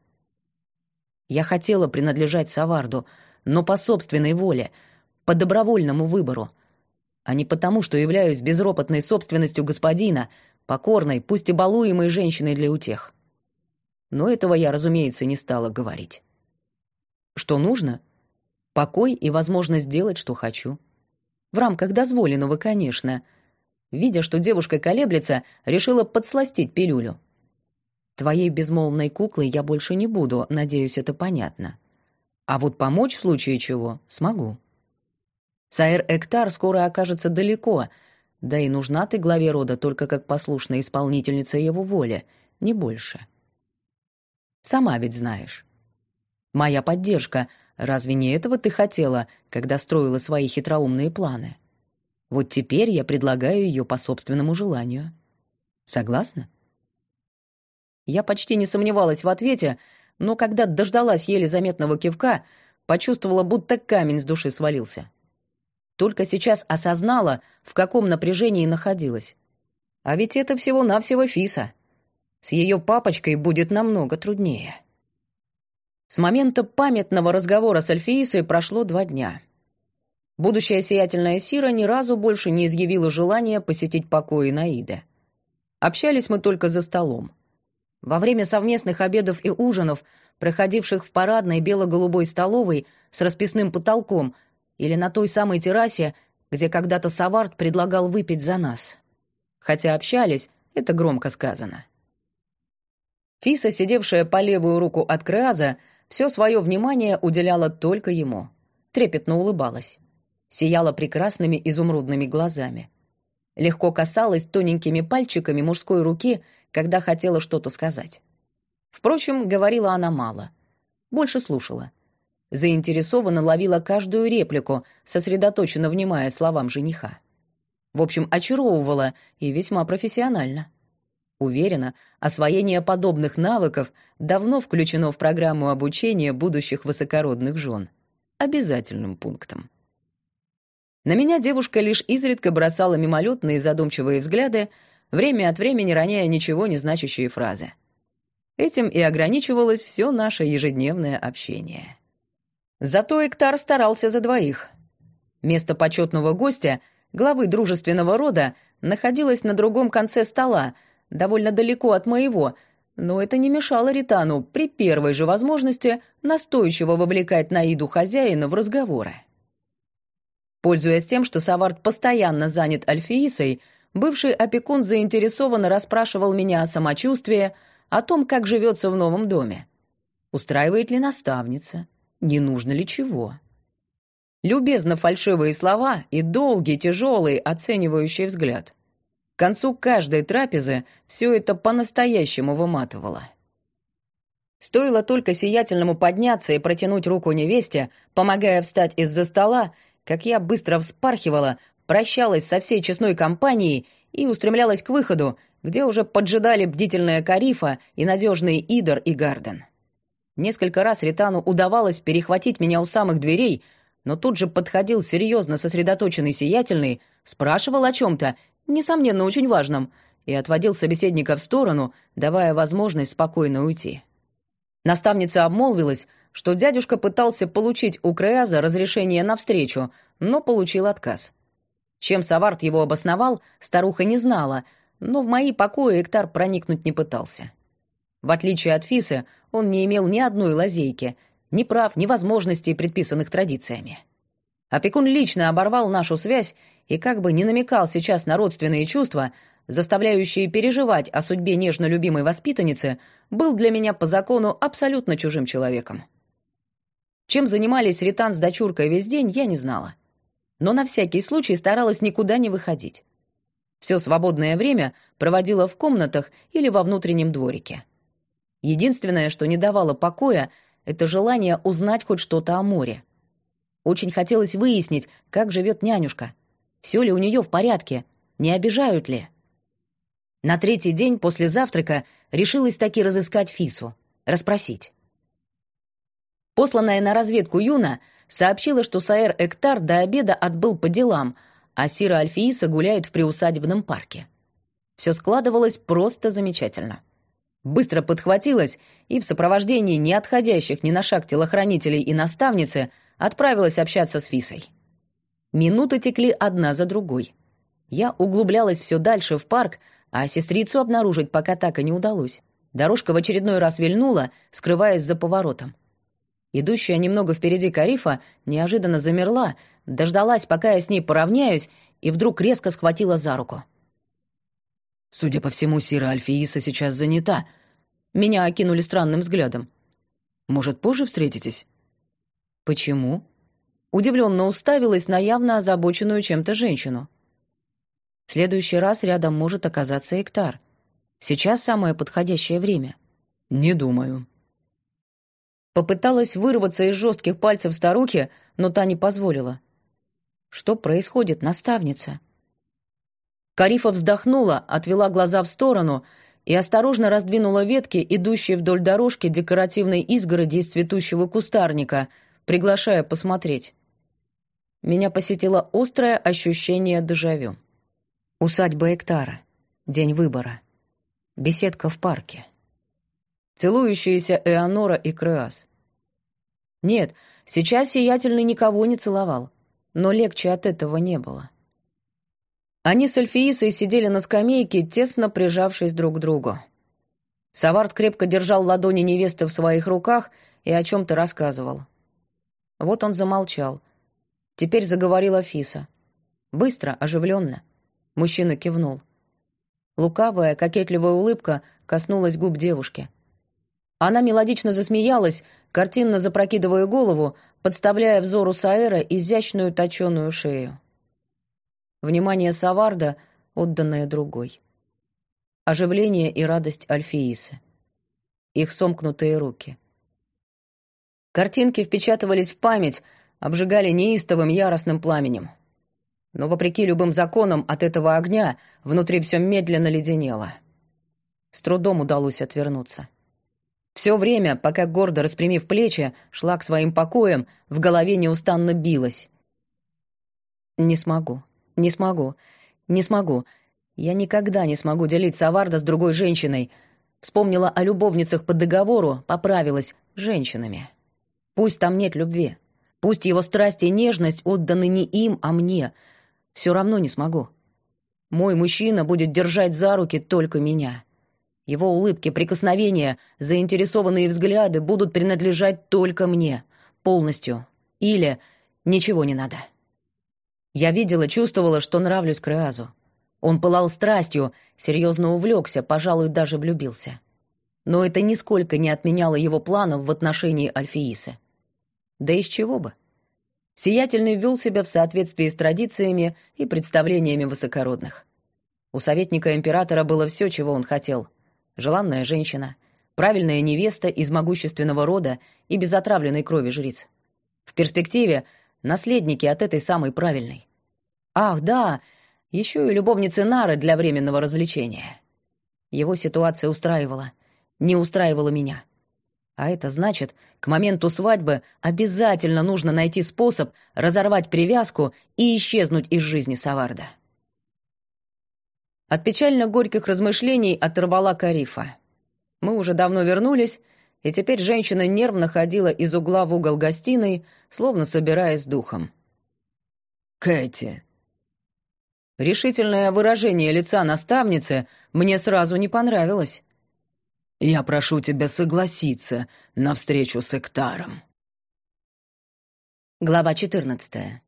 A: Я хотела принадлежать Саварду, но по собственной воле, по добровольному выбору, а не потому, что являюсь безропотной собственностью господина, покорной, пусть и балуемой женщиной для утех. Но этого я, разумеется, не стала говорить. Что нужно? Покой и возможность делать, что хочу. В рамках дозволенного, конечно. Видя, что девушка колеблется, решила подсластить пилюлю. Твоей безмолвной куклой я больше не буду, надеюсь, это понятно. А вот помочь в случае чего смогу. Саэр Эктар скоро окажется далеко, да и нужна ты главе рода только как послушная исполнительница его воли, не больше. Сама ведь знаешь. Моя поддержка, разве не этого ты хотела, когда строила свои хитроумные планы? Вот теперь я предлагаю ее по собственному желанию. Согласна? Я почти не сомневалась в ответе, но когда дождалась еле заметного кивка, почувствовала, будто камень с души свалился. Только сейчас осознала, в каком напряжении находилась. А ведь это всего-навсего Фиса. С ее папочкой будет намного труднее. С момента памятного разговора с Альфеисой прошло два дня. Будущая сиятельная Сира ни разу больше не изъявила желания посетить покои Наиды. Общались мы только за столом. Во время совместных обедов и ужинов, проходивших в парадной бело-голубой столовой с расписным потолком или на той самой террасе, где когда-то Савард предлагал выпить за нас. Хотя общались, это громко сказано. Фиса, сидевшая по левую руку от Креаза, все свое внимание уделяла только ему. Трепетно улыбалась. Сияла прекрасными изумрудными глазами. Легко касалась тоненькими пальчиками мужской руки, когда хотела что-то сказать. Впрочем, говорила она мало. Больше слушала. Заинтересованно ловила каждую реплику, сосредоточенно внимая словам жениха. В общем, очаровывала и весьма профессионально. Уверена, освоение подобных навыков давно включено в программу обучения будущих высокородных жен. Обязательным пунктом. На меня девушка лишь изредка бросала мимолетные задумчивые взгляды, время от времени роняя ничего не значащие фразы. Этим и ограничивалось все наше ежедневное общение. Зато Эктар старался за двоих. Место почетного гостя, главы дружественного рода, находилось на другом конце стола, довольно далеко от моего, но это не мешало Ритану при первой же возможности настойчиво вовлекать Наиду хозяина в разговоры. Пользуясь тем, что Савард постоянно занят Альфеисой, бывший опекун заинтересованно расспрашивал меня о самочувствии, о том, как живется в новом доме. Устраивает ли наставница? Не нужно ли чего? Любезно фальшивые слова и долгий, тяжелый, оценивающий взгляд. К концу каждой трапезы все это по-настоящему выматывало. Стоило только сиятельному подняться и протянуть руку невесте, помогая встать из-за стола, как я быстро вспархивала, прощалась со всей честной компанией и устремлялась к выходу, где уже поджидали бдительная Карифа и надежные Идор и Гарден. Несколько раз Ритану удавалось перехватить меня у самых дверей, но тут же подходил серьезно сосредоточенный сиятельный, спрашивал о чем-то, несомненно, очень важном, и отводил собеседника в сторону, давая возможность спокойно уйти. Наставница обмолвилась, что дядюшка пытался получить у Креаза разрешение на встречу, но получил отказ. Чем Савард его обосновал, старуха не знала, но в мои покои Эктар проникнуть не пытался. В отличие от Фисы, он не имел ни одной лазейки, ни прав, ни возможностей, предписанных традициями. Опекун лично оборвал нашу связь и как бы не намекал сейчас на родственные чувства, заставляющие переживать о судьбе нежно любимой воспитанницы, был для меня по закону абсолютно чужим человеком. Чем занимались Ритан с дочуркой весь день, я не знала. Но на всякий случай старалась никуда не выходить. Все свободное время проводила в комнатах или во внутреннем дворике. Единственное, что не давало покоя, это желание узнать хоть что-то о море. Очень хотелось выяснить, как живет нянюшка. Все ли у нее в порядке, не обижают ли. На третий день после завтрака решилась таки разыскать Фису, расспросить. Посланная на разведку Юна сообщила, что Саэр Эктар до обеда отбыл по делам, а Сира Альфииса гуляет в приусадебном парке. Все складывалось просто замечательно. Быстро подхватилась и в сопровождении не отходящих ни на шаг телохранителей и наставницы отправилась общаться с Фисой. Минуты текли одна за другой. Я углублялась все дальше в парк, а сестрицу обнаружить пока так и не удалось. Дорожка в очередной раз вильнула, скрываясь за поворотом. Идущая немного впереди Карифа неожиданно замерла, дождалась, пока я с ней поравняюсь, и вдруг резко схватила за руку.
B: «Судя по всему, Сира Альфииса сейчас занята».
A: Меня окинули странным взглядом.
B: «Может, позже встретитесь?»
A: «Почему?» Удивленно уставилась на явно озабоченную чем-то женщину. «В следующий раз рядом может оказаться Эктар. Сейчас самое подходящее время».
B: «Не думаю».
A: Попыталась вырваться из жестких пальцев старухи, но та не позволила. «Что происходит, наставница?» Карифа вздохнула, отвела глаза в сторону и осторожно раздвинула ветки, идущие вдоль дорожки декоративной изгороди из цветущего кустарника, приглашая посмотреть. Меня посетило острое ощущение дежавю. Усадьба Эктара. День выбора. Беседка в парке. Целующиеся Эонора и Креас. Нет, сейчас Сиятельный никого не целовал, но легче от этого не было. Они с Альфиисой сидели на скамейке, тесно прижавшись друг к другу. Савард крепко держал ладони невесты в своих руках и о чем-то рассказывал. Вот он замолчал. Теперь заговорила Фиса. Быстро, оживленно. Мужчина кивнул. Лукавая, кокетливая улыбка коснулась губ девушки. Она мелодично засмеялась, картинно запрокидывая голову, подставляя взору Саэра изящную точеную шею. Внимание Саварда, отданное другой. Оживление и радость Альфиисы. Их сомкнутые руки. Картинки впечатывались в память, обжигали неистовым яростным пламенем. Но, вопреки любым законам, от этого огня внутри все медленно леденело. С трудом удалось отвернуться. Все время, пока, гордо распрямив плечи, шла к своим покоям, в голове неустанно билась. «Не смогу, не смогу, не смогу. Я никогда не смогу делить Саварда с другой женщиной». Вспомнила о любовницах по договору, поправилась женщинами. Пусть там нет любви. Пусть его страсть и нежность отданы не им, а мне. Все равно не смогу. Мой мужчина будет держать за руки только меня. Его улыбки, прикосновения, заинтересованные взгляды будут принадлежать только мне. Полностью. Или ничего не надо. Я видела, чувствовала, что нравлюсь Креазу. Он пылал страстью, серьезно увлекся, пожалуй, даже влюбился. Но это нисколько не отменяло его планов в отношении Альфиисы. Да из чего бы? Сиятельный вел себя в соответствии с традициями и представлениями высокородных. У советника императора было все, чего он хотел. Желанная женщина, правильная невеста из могущественного рода и без отравленной крови жриц. В перспективе наследники от этой самой правильной. Ах, да, еще и любовницы Нары для временного развлечения. Его ситуация устраивала, не устраивала меня. А это значит, к моменту свадьбы обязательно нужно найти способ разорвать привязку и исчезнуть из жизни Саварда. От печально-горьких размышлений оторвала Карифа. Мы уже давно вернулись, и теперь женщина нервно ходила из угла в угол гостиной, словно собираясь с духом.
B: «Кэти».
A: Решительное выражение лица наставницы мне сразу не понравилось.
B: «Я прошу тебя согласиться на встречу с Эктаром».
A: Глава четырнадцатая.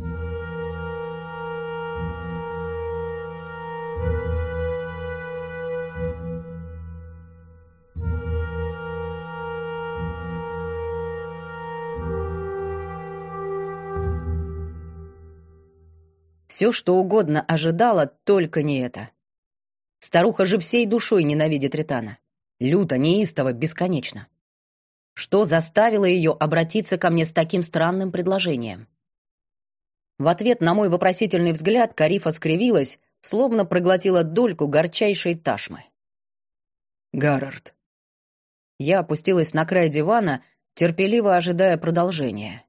A: Все, что угодно ожидала, только не это. Старуха же всей душой ненавидит Ритана. Люто, неистово, бесконечно. Что заставило ее обратиться ко мне с таким странным предложением? В ответ на мой вопросительный взгляд Карифа скривилась, словно проглотила дольку горчайшей ташмы.
B: «Гаррард».
A: Я опустилась на край дивана, терпеливо ожидая продолжения.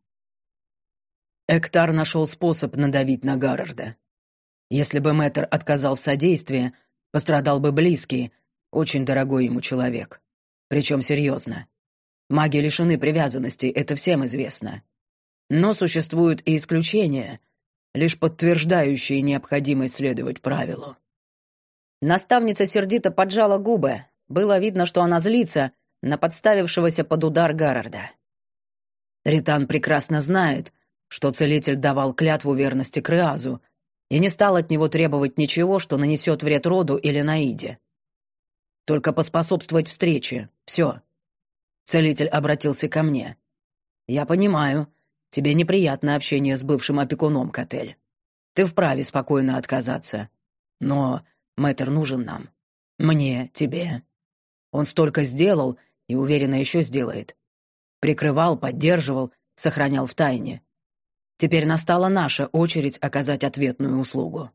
B: Эктар нашел способ надавить на Гаррарда. Если бы мэтр отказал в содействии, пострадал бы близкий, очень дорогой ему человек. Причем серьезно. Маги лишены привязанности, это всем известно. Но существуют и исключения, лишь подтверждающие необходимость следовать правилу.
A: Наставница сердито поджала губы. Было видно, что она злится на подставившегося под удар Гаррарда.
B: Ритан прекрасно знает, что целитель давал клятву верности Креазу и не стал от него требовать ничего, что нанесет вред роду или Наиде. Только поспособствовать встрече. Все. Целитель обратился ко мне. «Я понимаю, тебе неприятно общение с бывшим опекуном, Котель. Ты вправе спокойно отказаться. Но мэтр нужен нам. Мне, тебе. Он столько сделал и, уверенно, еще сделает. Прикрывал, поддерживал, сохранял в тайне. Теперь настала наша очередь оказать ответную услугу».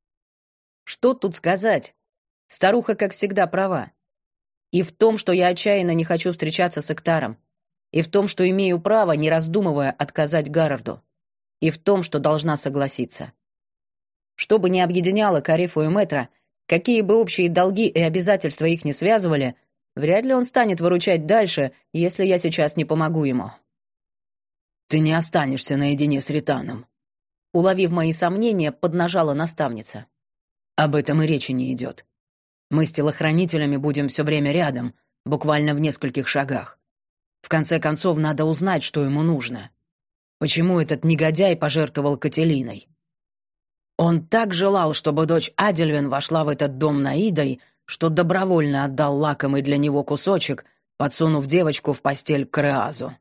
A: Что тут сказать? Старуха, как всегда, права. И в том, что я отчаянно не хочу встречаться с Эктаром. И в том, что имею право, не раздумывая, отказать Гаррарду. И в том, что должна согласиться. Что бы ни объединяло Карифу и Мэтра, какие бы общие долги и обязательства их не связывали, вряд ли он станет выручать дальше, если я сейчас не помогу ему.
B: «Ты не останешься наедине с Ританом»,
A: — уловив мои сомнения, поднажала наставница.
B: «Об этом и речи не идет. Мы с телохранителями будем все время рядом, буквально в нескольких шагах. В конце концов, надо узнать, что ему нужно. Почему этот негодяй пожертвовал Кателиной? Он так желал, чтобы дочь Адельвин вошла в этот дом Наидой, что добровольно отдал лакомый для него кусочек, подсунув девочку в постель к Креазу».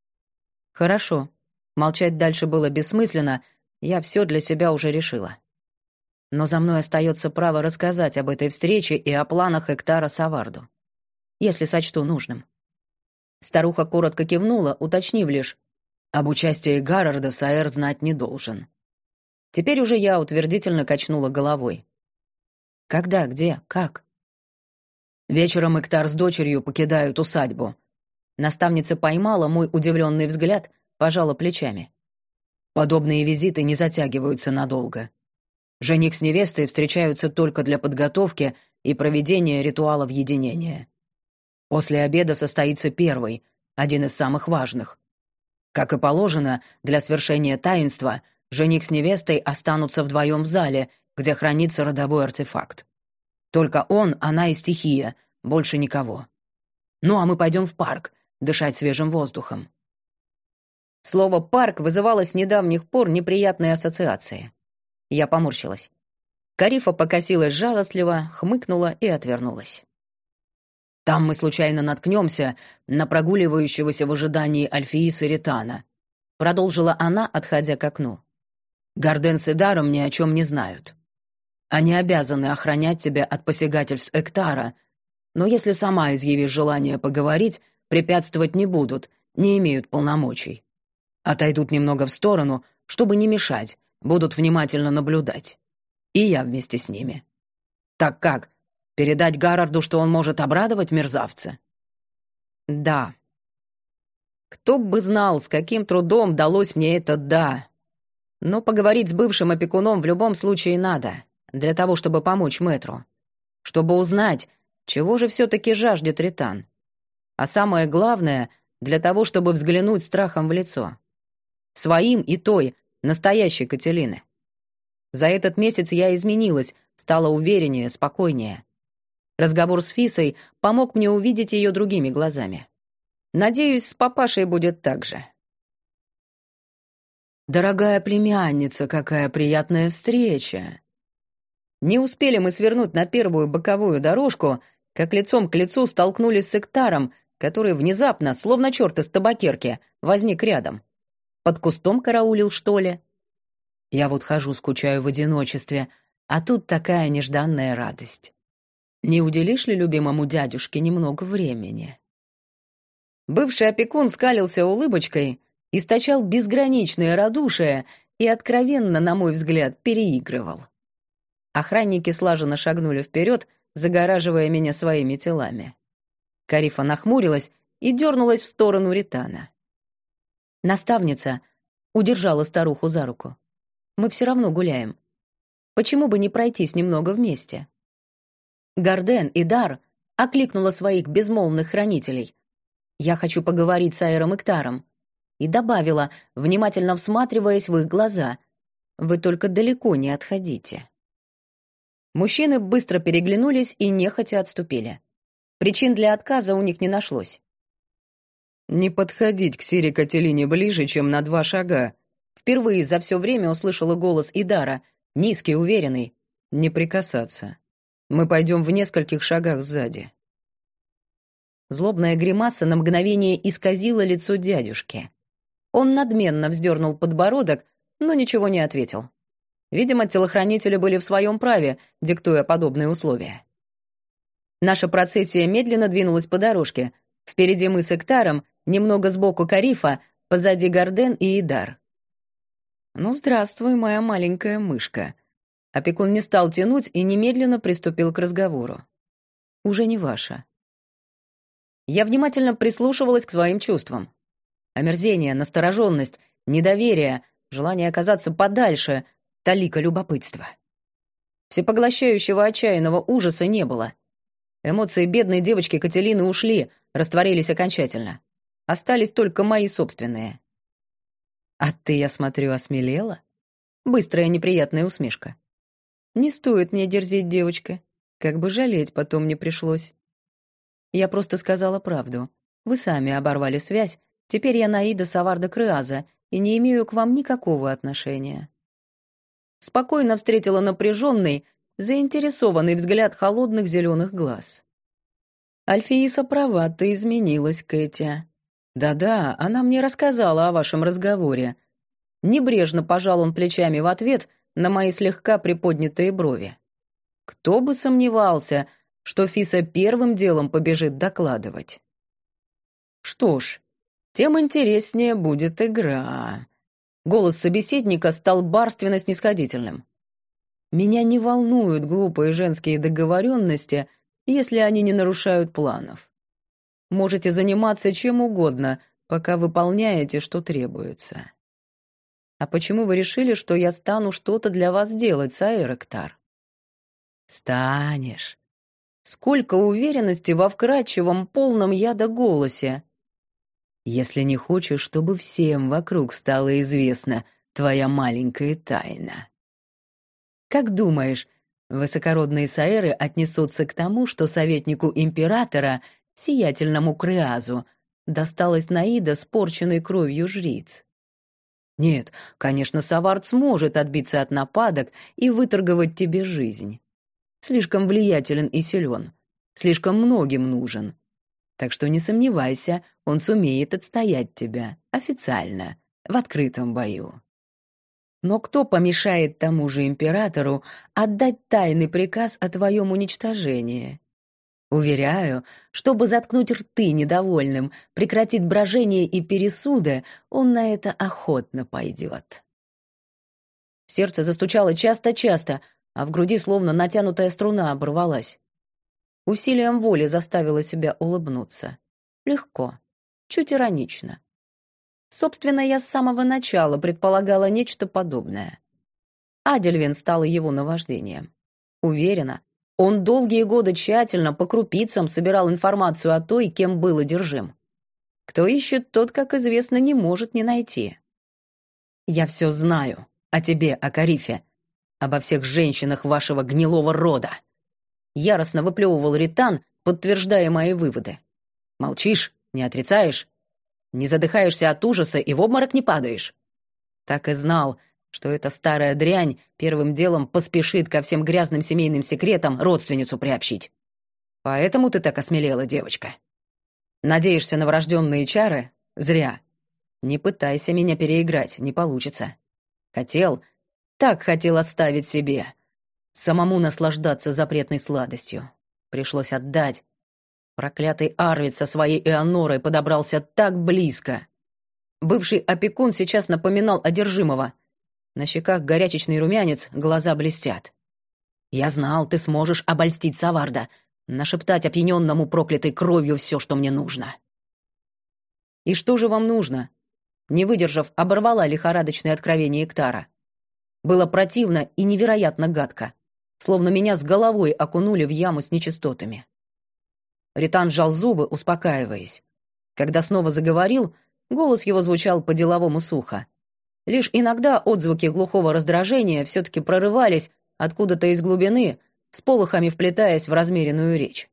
A: «Хорошо. Молчать дальше было бессмысленно, я все для себя уже решила. Но за мной остается право рассказать об этой встрече и о планах Эктара Саварду, если сочту нужным». Старуха коротко кивнула, уточнив лишь:
B: «Об участии Гаррарда Саэр знать не должен».
A: Теперь уже я утвердительно качнула головой. «Когда, где, как?»
B: «Вечером Эктар с дочерью покидают усадьбу».
A: Наставница поймала мой удивленный взгляд, пожала плечами.
B: «Подобные визиты не затягиваются надолго. Жених с невестой встречаются только для подготовки и проведения ритуала единения. После обеда состоится первый, один из самых важных. Как и положено, для свершения таинства жених с невестой останутся вдвоем в зале, где хранится родовой артефакт. Только он, она и стихия, больше никого. Ну а мы пойдем в парк, дышать свежим воздухом».
A: Слово «парк» вызывало с недавних пор неприятные ассоциации. Я поморщилась. Карифа покосилась жалостливо, хмыкнула и отвернулась.
B: «Там мы случайно наткнемся на прогуливающегося в ожидании Альфеиса Ритана», продолжила она, отходя к окну. «Гарден с Идаром ни о чем не знают. Они обязаны охранять тебя от посягательств Эктара, но если сама изъявишь желание поговорить, препятствовать не будут, не имеют полномочий. Отойдут немного в сторону, чтобы не мешать, будут внимательно наблюдать. И я вместе с ними. Так как, передать Гаррарду, что он может обрадовать мерзавца?»
A: «Да». Кто бы знал, с каким трудом далось мне это «да». Но поговорить с бывшим опекуном в любом случае надо, для того, чтобы помочь мэтру. Чтобы узнать, чего же все-таки жаждет Ритан. А самое главное, для того, чтобы взглянуть страхом в лицо. Своим и той, настоящей Кателины. За этот месяц я изменилась, стала увереннее, спокойнее. Разговор с Фисой помог мне увидеть ее другими глазами. Надеюсь, с папашей будет так же.
B: «Дорогая племянница, какая приятная встреча!»
A: Не успели мы свернуть на первую боковую дорожку, как лицом к лицу столкнулись с Эктаром, который внезапно, словно черт из табакерки, возник рядом. Под кустом караулил, что ли?
B: Я вот хожу, скучаю в одиночестве, а тут такая нежданная радость. Не уделишь ли любимому дядюшке немного времени?»
A: Бывший опекун скалился улыбочкой, источал безграничное радушие и откровенно, на мой взгляд, переигрывал. Охранники слаженно шагнули вперед, загораживая меня своими телами. Карифа нахмурилась и дернулась в сторону Ритана. Наставница удержала старуху за руку. «Мы все равно гуляем. Почему бы не пройтись немного вместе?» Гарден и Дар окликнула своих безмолвных хранителей. «Я хочу поговорить с Аэром Иктаром», и добавила, внимательно всматриваясь в их глаза. «Вы только далеко не отходите». Мужчины быстро переглянулись и нехотя отступили. Причин для отказа у них не нашлось.
B: «Не подходить к Сире Кателине ближе, чем на два шага»,
A: впервые за все время услышала голос Идара, низкий, уверенный.
B: «Не прикасаться. Мы пойдем в нескольких шагах сзади».
A: Злобная гримаса на мгновение исказила лицо дядюшки. Он надменно вздернул подбородок, но ничего не ответил. Видимо, телохранители были в своем праве, диктуя подобные условия. Наша процессия медленно двинулась по дорожке. Впереди мы с Эктаром, немного сбоку Карифа, позади Гарден и Идар. «Ну, здравствуй, моя маленькая мышка». Опекун не стал тянуть и немедленно приступил к разговору. «Уже не ваша». Я внимательно прислушивалась к своим чувствам. Омерзение, настороженность, недоверие, желание оказаться подальше, талика любопытства. Всепоглощающего отчаянного ужаса не было. Эмоции бедной девочки Кателины ушли, растворились окончательно. Остались только мои собственные. «А ты, я смотрю, осмелела?» Быстрая неприятная усмешка. «Не стоит мне дерзить, девочка. Как бы жалеть потом не пришлось». Я просто сказала правду. Вы сами оборвали связь, теперь я Наида Саварда Крыаза и не имею к вам никакого отношения. Спокойно встретила напряженный, заинтересованный взгляд холодных зеленых глаз. Альфииса права, ты изменилась, Кэти. Да-да, она мне рассказала о вашем разговоре. Небрежно пожал он плечами в ответ на мои слегка приподнятые брови. Кто бы сомневался, что Фиса первым делом побежит докладывать. Что ж, тем интереснее будет игра. Голос собеседника стал барственно-снисходительным. Меня не волнуют глупые женские договоренности, если они не нарушают планов. Можете заниматься чем угодно, пока выполняете, что требуется. А почему вы решили, что я стану что-то для вас делать, Саэр Иктар? Станешь. Сколько уверенности во вкрадчивом, полном яда голосе. Если не хочешь, чтобы всем вокруг стало известна твоя маленькая тайна. Как думаешь, высокородные Саэры отнесутся к тому, что советнику императора, сиятельному Крыазу, досталась Наида с порченной кровью жриц? Нет, конечно, Савард сможет отбиться от нападок и выторговать тебе жизнь. Слишком влиятелен и силен, слишком многим нужен. Так что не сомневайся, он сумеет отстоять тебя официально, в открытом бою. Но кто помешает тому же императору отдать тайный приказ о твоем уничтожении? Уверяю, чтобы заткнуть рты недовольным, прекратить брожение и пересуды, он на это охотно пойдет. Сердце застучало часто-часто, а в груди словно натянутая струна оборвалась. Усилием воли заставила себя улыбнуться. Легко, чуть иронично. Собственно, я с самого начала предполагала нечто подобное. Адельвин стала его наваждением. Уверена, он долгие годы тщательно по крупицам собирал информацию о той, кем был одержим. Кто ищет, тот, как известно, не может не найти. Я все знаю о тебе, о Карифе, обо всех женщинах вашего гнилого рода. Яростно выплевывал Ритан, подтверждая мои выводы. Молчишь, не отрицаешь, не задыхаешься от ужаса и в обморок не падаешь. Так и знал, что эта старая дрянь первым делом поспешит ко всем грязным семейным секретам родственницу приобщить. Поэтому ты так осмелела, девочка. Надеешься на врожденные чары? Зря. Не пытайся меня переиграть, не получится. Хотел, так хотел оставить себе. Самому наслаждаться запретной сладостью. Пришлось отдать. Проклятый Арвид со своей Эонорой подобрался так близко. Бывший опекун сейчас напоминал одержимого. На щеках горячечный румянец, глаза блестят. Я знал, ты сможешь обольстить Саварда, нашептать опьяненному проклятой кровью все, что мне нужно».
B: «И что же вам нужно?» Не выдержав, оборвала лихорадочное откровение Эктара. Было противно и невероятно гадко, словно меня с головой окунули в яму с нечистотами. Ритан сжал зубы, успокаиваясь. Когда снова заговорил, голос его звучал по-деловому сухо. Лишь иногда отзвуки глухого раздражения все-таки прорывались откуда-то из глубины, с полохами вплетаясь в размеренную речь.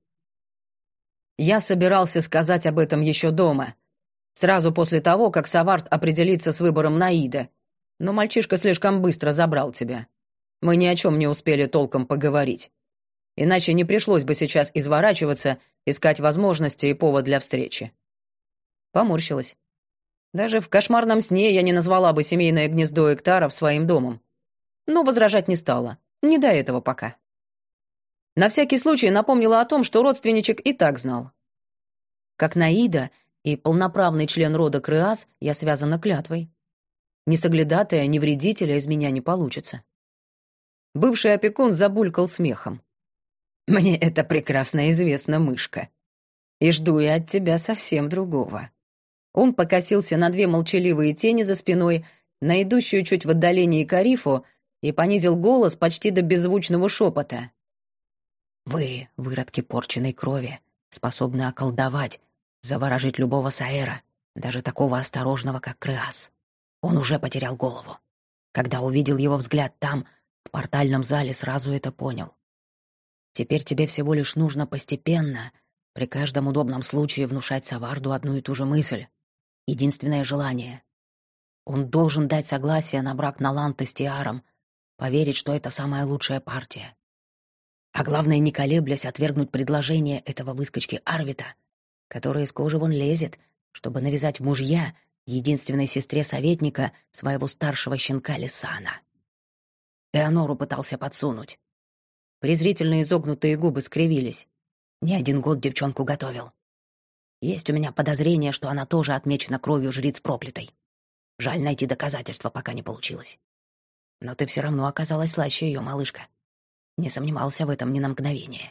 B: «Я собирался сказать об этом еще дома, сразу после того, как Савард определится с выбором Наида, но мальчишка слишком быстро забрал тебя. Мы ни о чем не успели толком поговорить. Иначе не пришлось бы сейчас изворачиваться, искать возможности и повод для встречи». Поморщилась. Даже в кошмарном сне я не назвала бы семейное гнездо Эктаров своим домом. Но возражать не стала. Не до этого пока. На всякий случай напомнила о том, что родственничек и так знал. Как Наида и полноправный член рода Крыас я связана клятвой. Ни соглядатая, ни вредителя из меня не получится. Бывший опекун забулькал смехом. «Мне это прекрасно известно, мышка. И жду я от тебя совсем другого». Он покосился на две молчаливые тени за спиной, на идущую чуть в отдалении Карифу, и понизил голос почти до беззвучного шепота. «Вы, выродки порченной крови, способны околдовать, заворожить любого саэра, даже такого осторожного, как Крыас. Он уже потерял голову. Когда увидел его взгляд там, в портальном зале, сразу это понял. Теперь тебе всего лишь нужно постепенно, при каждом удобном случае внушать Саварду одну и ту же мысль. Единственное желание. Он должен дать согласие на брак Наланты с Тиаром, поверить, что это самая лучшая партия. А главное, не колеблясь, отвергнуть предложение этого выскочки Арвита, который из кожи вон лезет, чтобы навязать в мужья единственной сестре советника своего старшего щенка Лисана. Эонору пытался подсунуть. Презрительно изогнутые губы скривились. Не один год девчонку готовил. Есть у меня подозрение, что она тоже отмечена кровью жриц проклятой. Жаль, найти доказательства пока не получилось. Но ты все равно оказалась слаще ее, малышка. Не сомневался в этом ни на мгновение.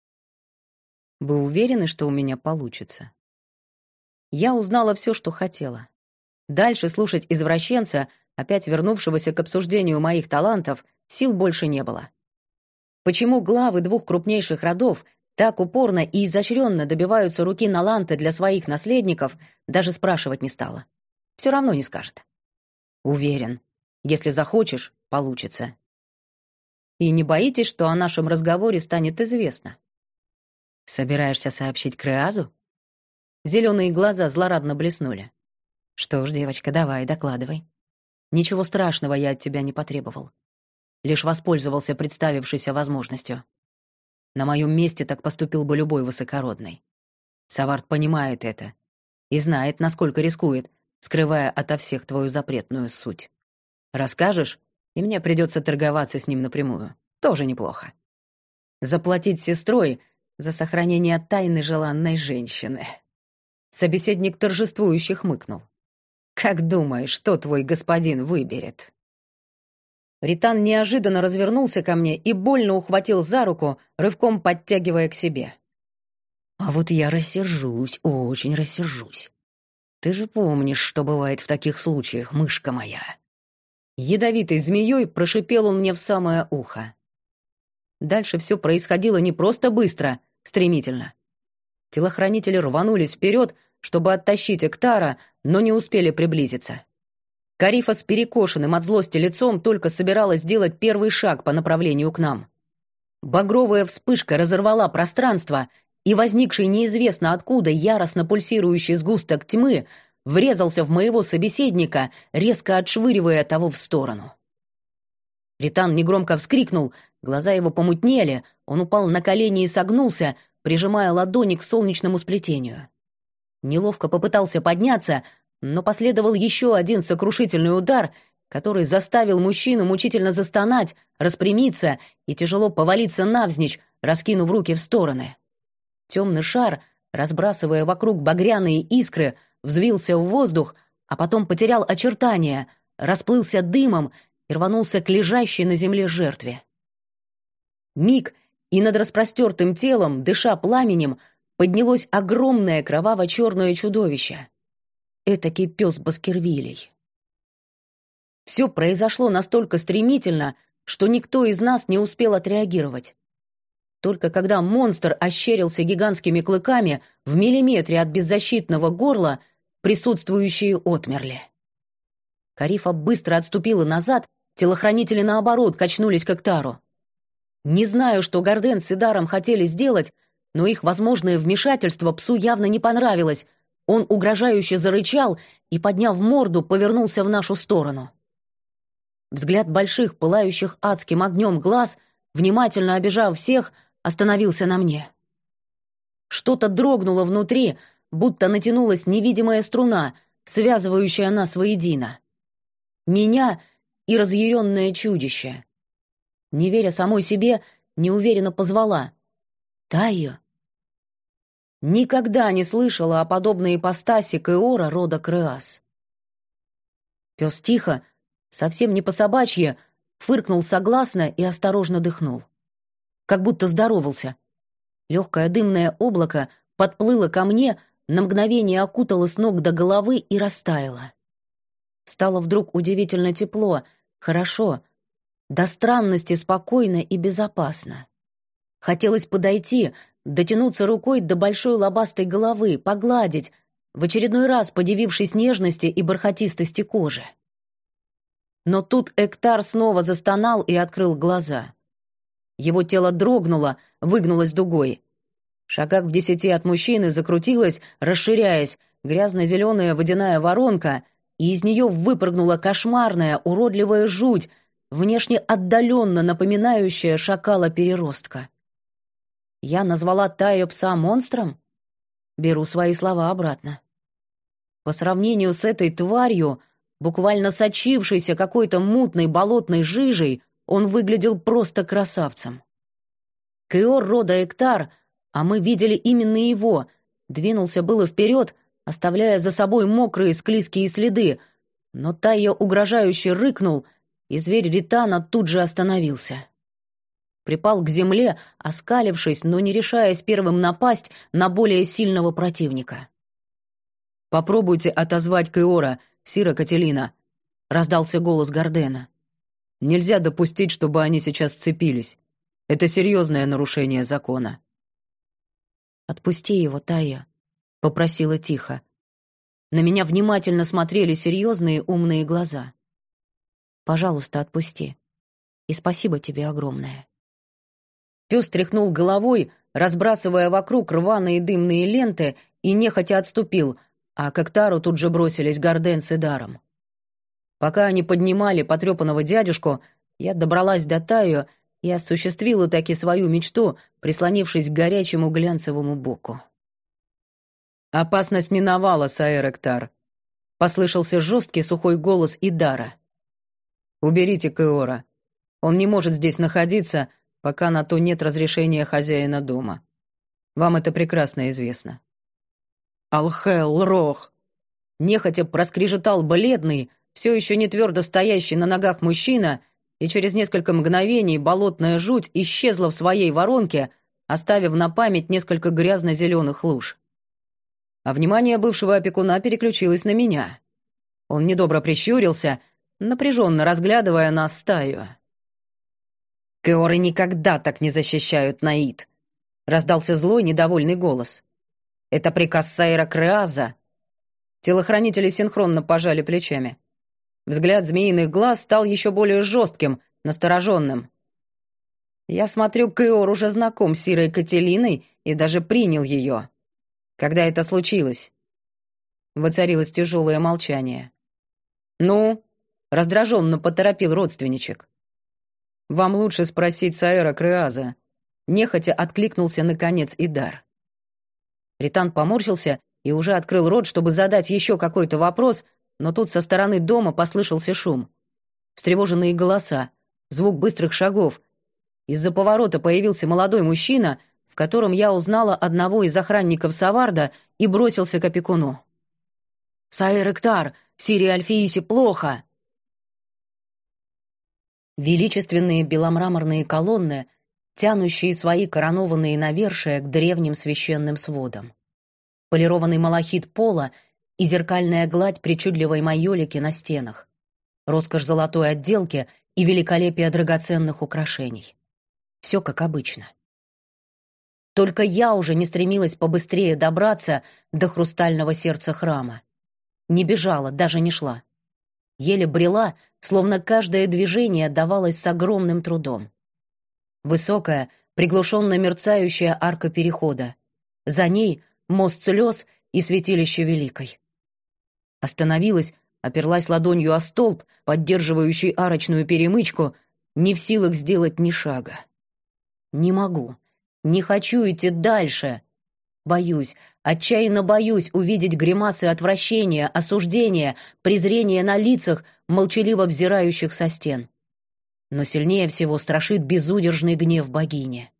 B: Вы уверены, что у меня получится? Я узнала все, что хотела. Дальше слушать извращенца, опять вернувшегося к обсуждению моих талантов, сил больше не было. Почему главы двух крупнейших родов так упорно и изощренно добиваются руки Наланты для своих наследников, даже спрашивать не стала. Все равно не скажет. Уверен, если захочешь, получится. И не боитесь, что о нашем разговоре станет известно? Собираешься сообщить Крыазу? Зеленые глаза злорадно блеснули. Что ж, девочка, давай, докладывай. Ничего страшного я от тебя не потребовал. Лишь воспользовался представившейся возможностью. На моем месте так поступил бы любой высокородный. Савард понимает это и знает, насколько рискует, скрывая ото всех твою запретную суть. Расскажешь, и мне придется торговаться с ним напрямую. Тоже неплохо. Заплатить сестрой за сохранение тайны желанной женщины. Собеседник торжествующе хмыкнул. Как думаешь, что твой господин выберет? Ритан неожиданно развернулся ко мне и больно ухватил за руку, рывком подтягивая к себе. А вот я рассержусь, очень рассержусь. Ты же помнишь, что бывает в таких случаях, мышка моя. Ядовитой змеей прошипел он мне в самое ухо. Дальше все происходило не просто быстро, стремительно. Телохранители рванулись вперед, чтобы оттащить Эктара, но не успели приблизиться. Карифа с перекошенным от злости лицом только собиралась сделать первый шаг по направлению к нам. Багровая вспышка разорвала пространство, и возникший неизвестно откуда яростно пульсирующий сгусток тьмы врезался в моего собеседника, резко отшвыривая того в сторону. Ритан негромко вскрикнул, глаза его помутнели, он упал на колени и согнулся, прижимая ладони к солнечному сплетению. Неловко попытался подняться, но последовал еще один сокрушительный удар, который заставил мужчину мучительно застонать, распрямиться и тяжело повалиться навзничь, раскинув руки в стороны. Темный шар, разбрасывая вокруг багряные искры, взвился в воздух, а потом потерял очертания, расплылся дымом и рванулся к лежащей на земле жертве.
A: Миг, и над распростертым телом, дыша пламенем, поднялось огромное кроваво-черное чудовище. Этакий пес Баскервилей. Все произошло настолько стремительно, что никто из нас не успел отреагировать. Только когда монстр ощерился гигантскими клыками в миллиметре от беззащитного горла, присутствующие отмерли. Карифа быстро отступила назад, телохранители, наоборот, качнулись к Эктару. Не знаю, что Гарден с Идаром хотели сделать, но их возможное вмешательство псу явно не понравилось. Он угрожающе зарычал и, подняв морду, повернулся в нашу сторону. Взгляд больших, пылающих адским огнем глаз, внимательно обежав всех, остановился на мне. Что-то дрогнуло внутри, будто натянулась невидимая струна, связывающая нас воедино. Меня и разъяренное чудище. Не веря самой себе, неуверенно позвала: «Тайо». Никогда не слышала о подобной ипостаси Кеора рода Креас. Пес тихо, совсем не по-собачье, фыркнул согласно и осторожно дыхнул. Как будто здоровался. Легкое дымное облако подплыло ко мне, на мгновение окутало с ног до головы и растаяло. Стало вдруг удивительно тепло, хорошо, до странности спокойно и безопасно. Хотелось подойти, дотянуться рукой до большой лобастой головы, погладить, в очередной раз подивившись нежности и бархатистости кожи. Но тут Эктар снова застонал и открыл глаза. Его тело дрогнуло, выгнулось дугой. В шагах в десяти от мужчины закрутилась, расширяясь, грязно-зеленая водяная воронка, и из нее выпрыгнула кошмарная, уродливая жуть, внешне отдаленно напоминающая шакала-переростка. Я назвала Тайо пса монстром? Беру свои слова обратно. По сравнению с этой тварью, буквально сочившейся какой-то мутной болотной жижей, он выглядел просто красавцем. Кеор рода Эктар, а мы видели именно его, двинулся было вперед, оставляя за собой мокрые склизкие следы, но Тайо угрожающе рыкнул, и зверь Ритана тут же остановился. Припал к земле, оскалившись, но не решаясь первым напасть на более сильного противника. «Попробуйте отозвать Кеора, Сира Кателина», — раздался голос Гардена. «Нельзя допустить, чтобы они сейчас сцепились. Это серьезное нарушение закона». «Отпусти его, Тайо», — попросила тихо. На меня внимательно смотрели серьезные умные глаза. «Пожалуйста, отпусти. И спасибо тебе огромное». Пес тряхнул головой, разбрасывая вокруг рваные дымные ленты, и нехотя отступил, а к Эктару тут же бросились Гарден с Идаром. Пока они поднимали потрепанного дядюшку, я добралась до Тайо и осуществила таки свою мечту, прислонившись к горячему глянцевому боку. «Опасность миновала, Саэр Эктар», — послышался жесткий сухой голос Идара. «Уберите Кеора. Он не может здесь находиться, пока на то нет разрешения хозяина дома. Вам это прекрасно известно». «Алхел, Рох!» Нехотя проскрежетал бледный, все еще не твердо стоящий на ногах мужчина, и через несколько мгновений болотная жуть исчезла в своей воронке, оставив на память несколько грязно-зеленых луж. А внимание бывшего опекуна переключилось на меня. Он недобро прищурился, напряженно разглядывая нас стаю. «Кеоры никогда так не защищают Наид», — раздался злой, недовольный голос. «Это приказ Сайра Креаза». Телохранители синхронно пожали плечами. Взгляд змеиных глаз стал еще более жестким, настороженным. «Я смотрю, Кеор уже знаком с Сирой Кателиной и даже принял ее. Когда это случилось?» Воцарилось тяжелое молчание. «Ну?» — раздраженно поторопил родственничек. «Вам лучше спросить Сайра Креаза», — нехотя откликнулся наконец Идар. Ритан поморщился и уже открыл рот, чтобы задать еще какой-то вопрос, но тут со стороны дома послышался шум. Встревоженные голоса, звук быстрых шагов. Из-за поворота появился молодой мужчина, в котором я узнала одного из охранников Саварда, и бросился к опекуну. «Саэр Эктар, Сире Альфиисе плохо!» Величественные беломраморные колонны, тянущие свои коронованные навершия к древним священным сводам. Полированный малахит пола и зеркальная гладь причудливой майолики на стенах, роскошь золотой отделки и великолепие драгоценных украшений. Все как обычно. Только я уже не стремилась побыстрее добраться до хрустального сердца храма. Не бежала, даже не шла. Еле брела, словно каждое движение давалось с огромным трудом. Высокая, приглушенно мерцающая арка перехода. За ней мост слез и святилище Великой. Остановилась, оперлась ладонью о столб, поддерживающий арочную перемычку, не в силах сделать ни шага. Не могу, не хочу идти дальше. Боюсь, отчаянно боюсь увидеть гримасы отвращения, осуждения, презрения на лицах, молчаливо взирающих со стен. Но сильнее всего страшит безудержный гнев богини.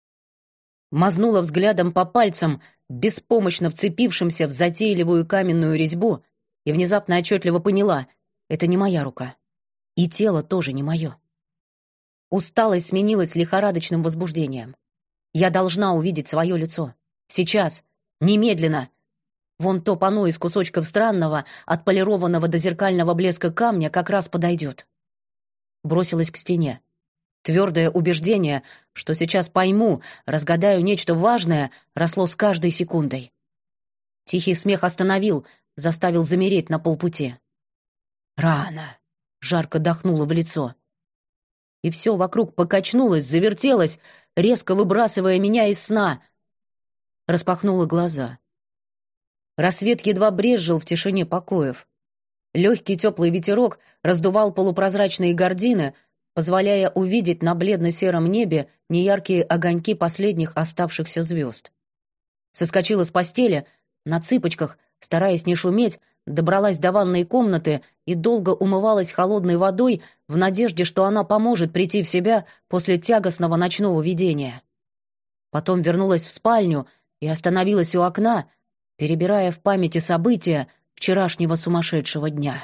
A: Мазнула взглядом по пальцам, беспомощно вцепившимся в затейливую каменную резьбу, и внезапно отчетливо поняла — это не моя рука. И тело тоже не мое. Усталость сменилась лихорадочным возбуждением. Я должна увидеть свое лицо. Сейчас. Немедленно. Вон то панно из кусочков странного, отполированного до зеркального блеска камня как раз подойдет. Бросилась к стене. Твердое убеждение, что сейчас пойму, разгадаю нечто важное, росло с каждой секундой. Тихий смех остановил, заставил замереть на полпути. Рано. Жарко дохнуло в лицо. И все вокруг покачнулось, завертелось, резко выбрасывая меня из сна. Распахнула глаза. Рассвет едва брезжил в тишине покоев. Легкий теплый ветерок раздувал полупрозрачные гардины, позволяя увидеть на бледно-сером небе неяркие огоньки последних оставшихся звезд. Соскочила с постели, на цыпочках, стараясь не шуметь, добралась до ванной комнаты и долго умывалась холодной водой в надежде, что она поможет прийти в себя после тягостного ночного видения. Потом вернулась в спальню и остановилась у окна, перебирая в памяти события вчерашнего сумасшедшего дня.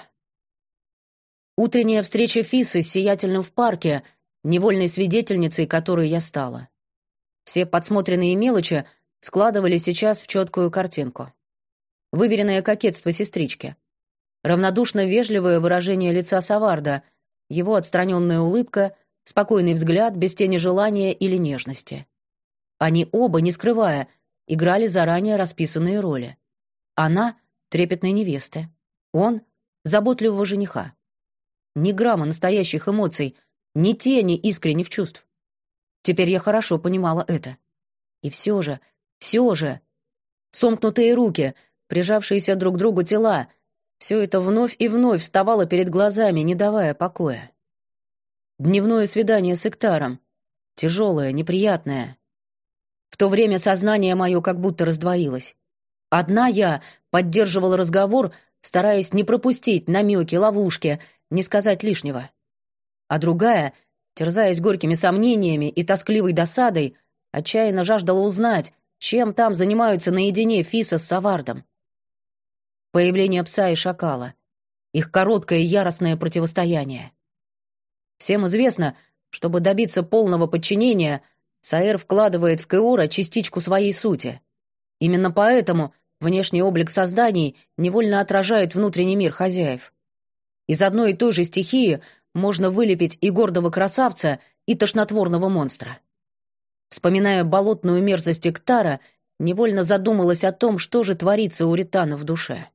A: Утренняя встреча Фисы с Сиятельным в парке, невольной свидетельницей которой я стала. Все подсмотренные мелочи складывали сейчас в четкую картинку. Выверенное кокетство сестрички. Равнодушно вежливое выражение лица Саварда, его отстраненная улыбка, спокойный взгляд без тени желания или нежности. Они оба, не скрывая, играли заранее расписанные роли. Она — трепетной невесты, он — заботливого жениха. Ни грамма настоящих эмоций, ни тени искренних чувств. Теперь я хорошо понимала это. И все же, все же, сомкнутые руки, прижавшиеся друг к другу тела, все это вновь и вновь вставало перед глазами, не давая покоя. Дневное свидание с Эктаром. Тяжелое, неприятное. В то время сознание мое как будто раздвоилось. Одна я поддерживала разговор, стараясь не пропустить намеки, ловушки, не сказать лишнего. А другая, терзаясь горькими сомнениями и тоскливой досадой, отчаянно жаждала узнать, чем там занимаются наедине Фиса с Савардом. Появление пса и шакала. Их короткое и яростное противостояние. Всем известно, чтобы добиться полного подчинения, Саэр вкладывает в Кеора частичку своей сути. Именно поэтому внешний облик созданий невольно отражает внутренний мир хозяев. Из одной и той же стихии можно вылепить и гордого красавца, и тошнотворного монстра. Вспоминая болотную мерзость Эктара, невольно задумалась о том, что же творится у Ритана в душе.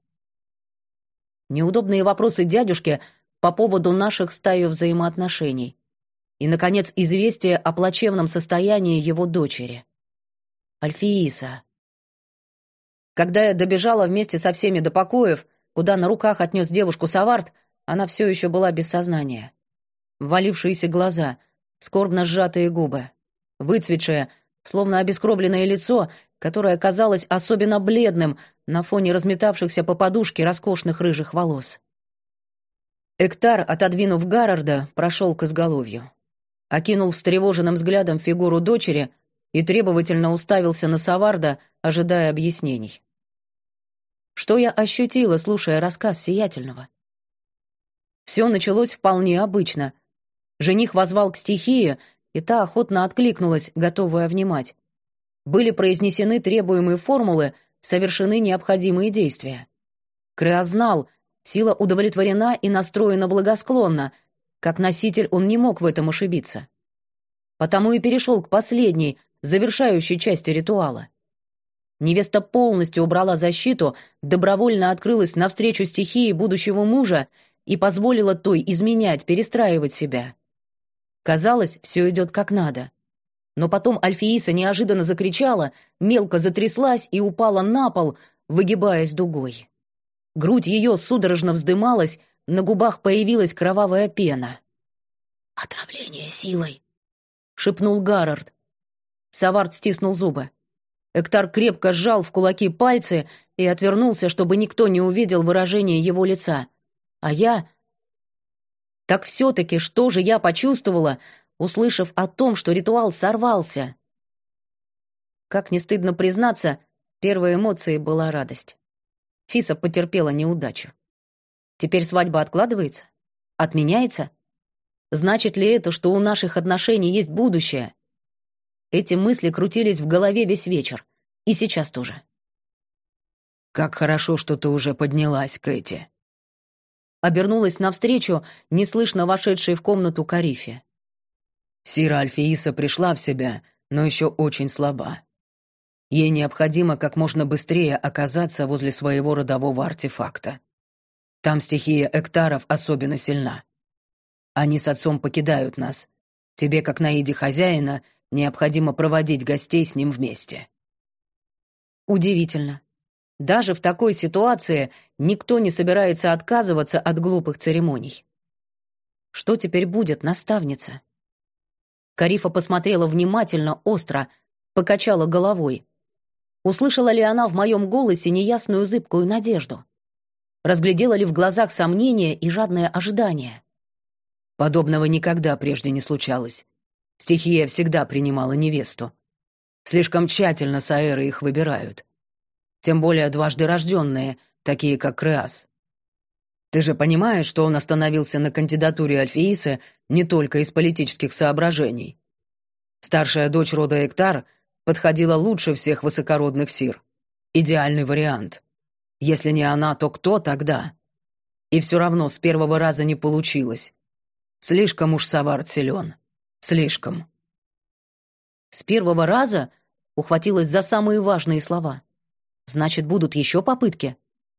A: Неудобные вопросы дядюшки по поводу наших с Тайо взаимоотношений. И, наконец, известие о плачевном состоянии его дочери. Альфииса. Когда я добежала вместе со всеми до покоев, куда на руках отнес девушку Савард, она все еще была без сознания. Ввалившиеся глаза, скорбно сжатые губы, выцветшее, словно обескровленное лицо, которое казалось особенно бледным на фоне разметавшихся по подушке роскошных рыжих волос. Эктар, отодвинув Гаррарда, прошел к изголовью. Окинул встревоженным взглядом фигуру дочери и требовательно уставился на Саварда, ожидая объяснений. Что я ощутила, слушая рассказ Сиятельного? Все началось вполне обычно. Жених воззвал к стихии, и та охотно откликнулась, готовая внимать. Были произнесены требуемые формулы, совершены необходимые действия. Креа знал, сила удовлетворена и настроена благосклонно. Как носитель он не мог в этом ошибиться. Потому и перешел к последней, завершающей части ритуала. Невеста полностью убрала защиту, добровольно открылась навстречу стихии будущего мужа и позволила той изменять, перестраивать себя. Казалось, все идет как надо. Но потом Альфеиса неожиданно закричала, мелко затряслась и упала на пол, выгибаясь дугой. Грудь ее судорожно вздымалась, на губах появилась кровавая пена. «Отравление силой», — шепнул Гаррард. Савард стиснул зубы. Эктар крепко сжал в кулаки пальцы и отвернулся, чтобы никто не увидел выражение его лица. А я... Так все-таки что же я почувствовала, услышав о том, что ритуал сорвался? Как не стыдно признаться, первой эмоцией была радость. Фиса потерпела неудачу. Теперь свадьба откладывается? Отменяется? Значит ли это, что у наших отношений есть будущее? Эти мысли крутились в голове весь вечер. И сейчас тоже.
B: «Как хорошо, что ты уже поднялась, Кэти».
A: Обернулась навстречу, неслышно вошедшей в комнату Карифе.
B: Сира Альфеиса пришла в себя, но еще очень слаба. Ей необходимо как можно быстрее оказаться возле своего родового артефакта. Там стихия эктаров особенно сильна. Они с отцом покидают нас. Тебе, как наиде хозяина, необходимо проводить гостей с ним вместе.
A: Удивительно. Даже в такой ситуации никто не собирается отказываться от глупых церемоний. Что теперь будет, наставница? Карифа посмотрела внимательно, остро, покачала головой. Услышала ли она в моем голосе неясную зыбкую надежду? Разглядела ли в глазах сомнение и жадное ожидание?
B: Подобного никогда прежде не случалось. Стихия всегда принимала невесту. Слишком тщательно саэры их выбирают. Тем более дважды рожденные, такие как Креас. Ты же понимаешь, что он остановился на кандидатуре Альфеисы не только из политических соображений. Старшая дочь рода Эктар подходила лучше всех высокородных сир. Идеальный вариант. Если не она, то кто тогда? И все равно с первого раза не получилось. Слишком уж Савард силен. Слишком.
A: С первого раза ухватилась за самые важные слова. Значит, будут еще попытки?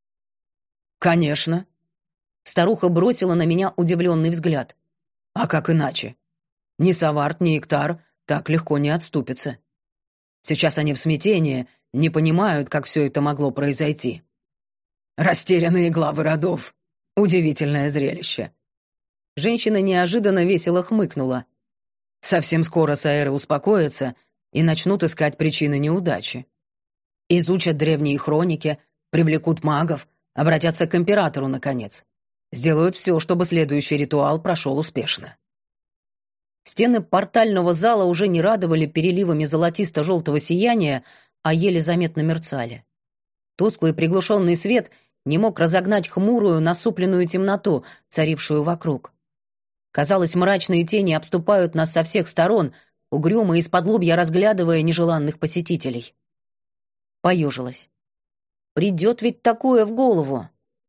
B: Конечно.
A: Старуха бросила на меня удивленный взгляд.
B: А как иначе? Ни Савард, ни Эктар так легко не отступятся. Сейчас они в смятении, не понимают, как все это могло произойти. Растерянные главы родов. Удивительное зрелище.
A: Женщина неожиданно весело хмыкнула.
B: Совсем скоро саэры успокоятся и начнут искать причины неудачи. Изучат древние хроники, привлекут магов, обратятся к императору, наконец. Сделают все, чтобы следующий ритуал прошел успешно.
A: Стены портального зала уже не радовали переливами золотисто-желтого сияния, а еле заметно мерцали. Тусклый приглушенный свет не мог разогнать хмурую, насупленную темноту, царившую вокруг. Казалось, мрачные тени обступают нас со всех сторон, угрюмо из-под лобья разглядывая нежеланных посетителей. Поежилась. Придет ведь такое в голову.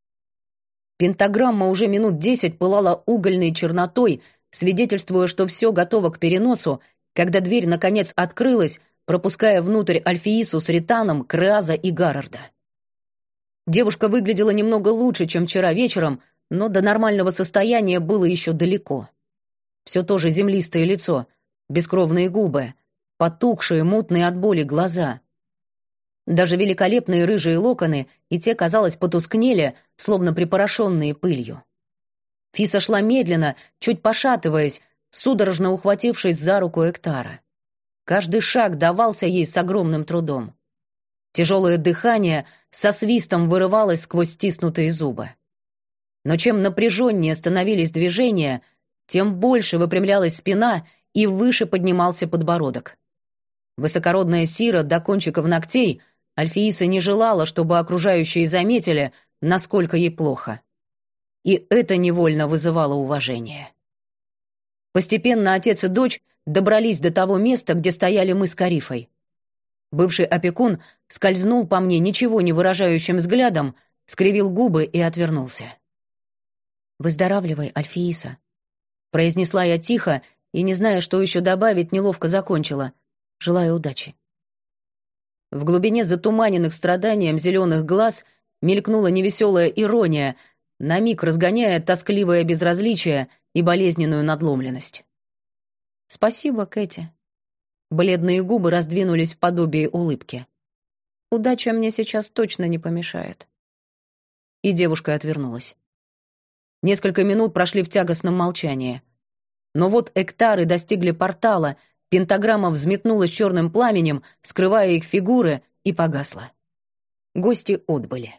A: Пентаграмма уже минут десять пылала угольной чернотой, свидетельствуя, что все готово к переносу, когда дверь наконец открылась, пропуская внутрь Альфеису с Ританом, Креаза и Гаррарда. Девушка выглядела немного лучше, чем вчера вечером, но до нормального состояния было еще далеко. Все то же землистое лицо, бескровные губы, потухшие, мутные от боли глаза. Даже великолепные рыжие локоны и те, казалось, потускнели, словно припорошенные пылью. Фиса шла медленно, чуть пошатываясь, судорожно ухватившись за руку Эктара. Каждый шаг давался ей с огромным трудом. Тяжелое дыхание со свистом вырывалось сквозь стиснутые зубы. Но чем напряженнее становились движения, тем больше выпрямлялась спина и выше поднимался подбородок. Высокородная Сира до кончиков ногтей, Альфеиса не желала, чтобы окружающие заметили, насколько ей плохо. И это невольно вызывало уважение. Постепенно отец и дочь добрались до того места, где стояли мы с Карифой. Бывший опекун скользнул по мне ничего не выражающим взглядом, скривил губы и отвернулся. «Выздоравливай, Альфииса», — произнесла я тихо и, не зная, что еще добавить, неловко закончила. «Желаю удачи». В глубине затуманенных страданием зеленых глаз мелькнула невеселая ирония, на миг разгоняя тоскливое безразличие и болезненную надломленность. «Спасибо, Кэти». Бледные губы раздвинулись в подобие улыбки. «Удача мне сейчас точно не помешает». И девушка отвернулась. Несколько минут прошли в тягостном молчании. Но вот эктары достигли портала, пентаграмма взметнулась черным пламенем, скрывая их фигуры, и погасла. Гости отбыли.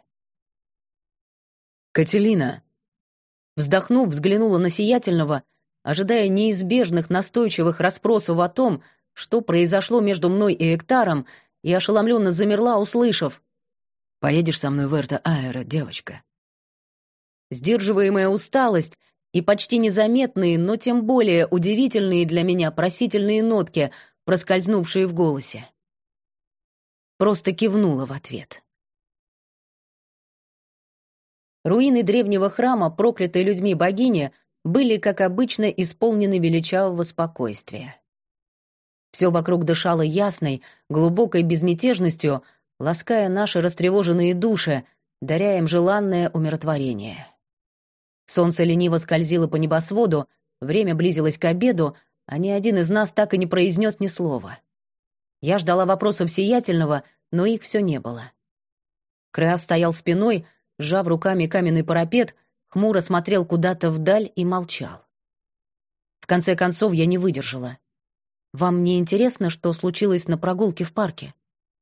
B: «Кателина!»
A: Вздохнув, взглянула на Сиятельного, ожидая неизбежных настойчивых расспросов о том, что произошло между мной и Эктаром, и ошеломленно замерла, услышав:
B: «Поедешь со мной в Эрта-Аэро, девочка?»
A: Сдерживаемая усталость и почти незаметные, но тем более удивительные для меня просительные нотки, проскользнувшие в голосе. Просто кивнула в ответ. Руины древнего храма, проклятой людьми богини, были, как обычно, исполнены величавого спокойствия. Все вокруг дышало ясной, глубокой безмятежностью, лаская наши растревоженные души, даря им желанное умиротворение. Солнце лениво скользило по небосводу, время близилось к обеду, а ни один из нас так и не произнес ни слова. Я ждала вопросов Сиятельного, но их все не было. Креас стоял спиной, сжав руками каменный парапет, хмуро смотрел куда-то вдаль и молчал. В конце концов я не выдержала. «Вам не интересно, что случилось на прогулке в парке?»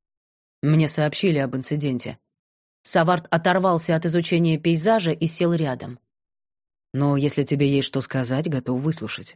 B: Мне сообщили об инциденте.
A: Саварт оторвался от изучения пейзажа и сел рядом.
B: Но если тебе есть что сказать, готов выслушать.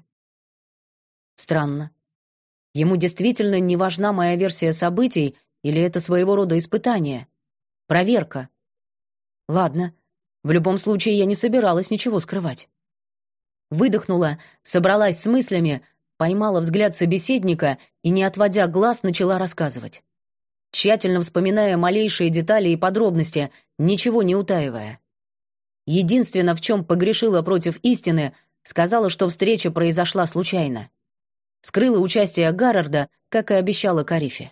A: Странно. Ему действительно не важна моя версия событий, или это своего рода испытание? Проверка. Ладно, в любом случае я не собиралась ничего скрывать. Выдохнула, собралась с мыслями, поймала взгляд собеседника и, не отводя глаз, начала рассказывать. Тщательно вспоминая малейшие детали и подробности, ничего не утаивая. Единственное, в чем погрешила против истины, сказала, что встреча произошла случайно. Скрыла участие Гаррарда, как и обещала Карифе.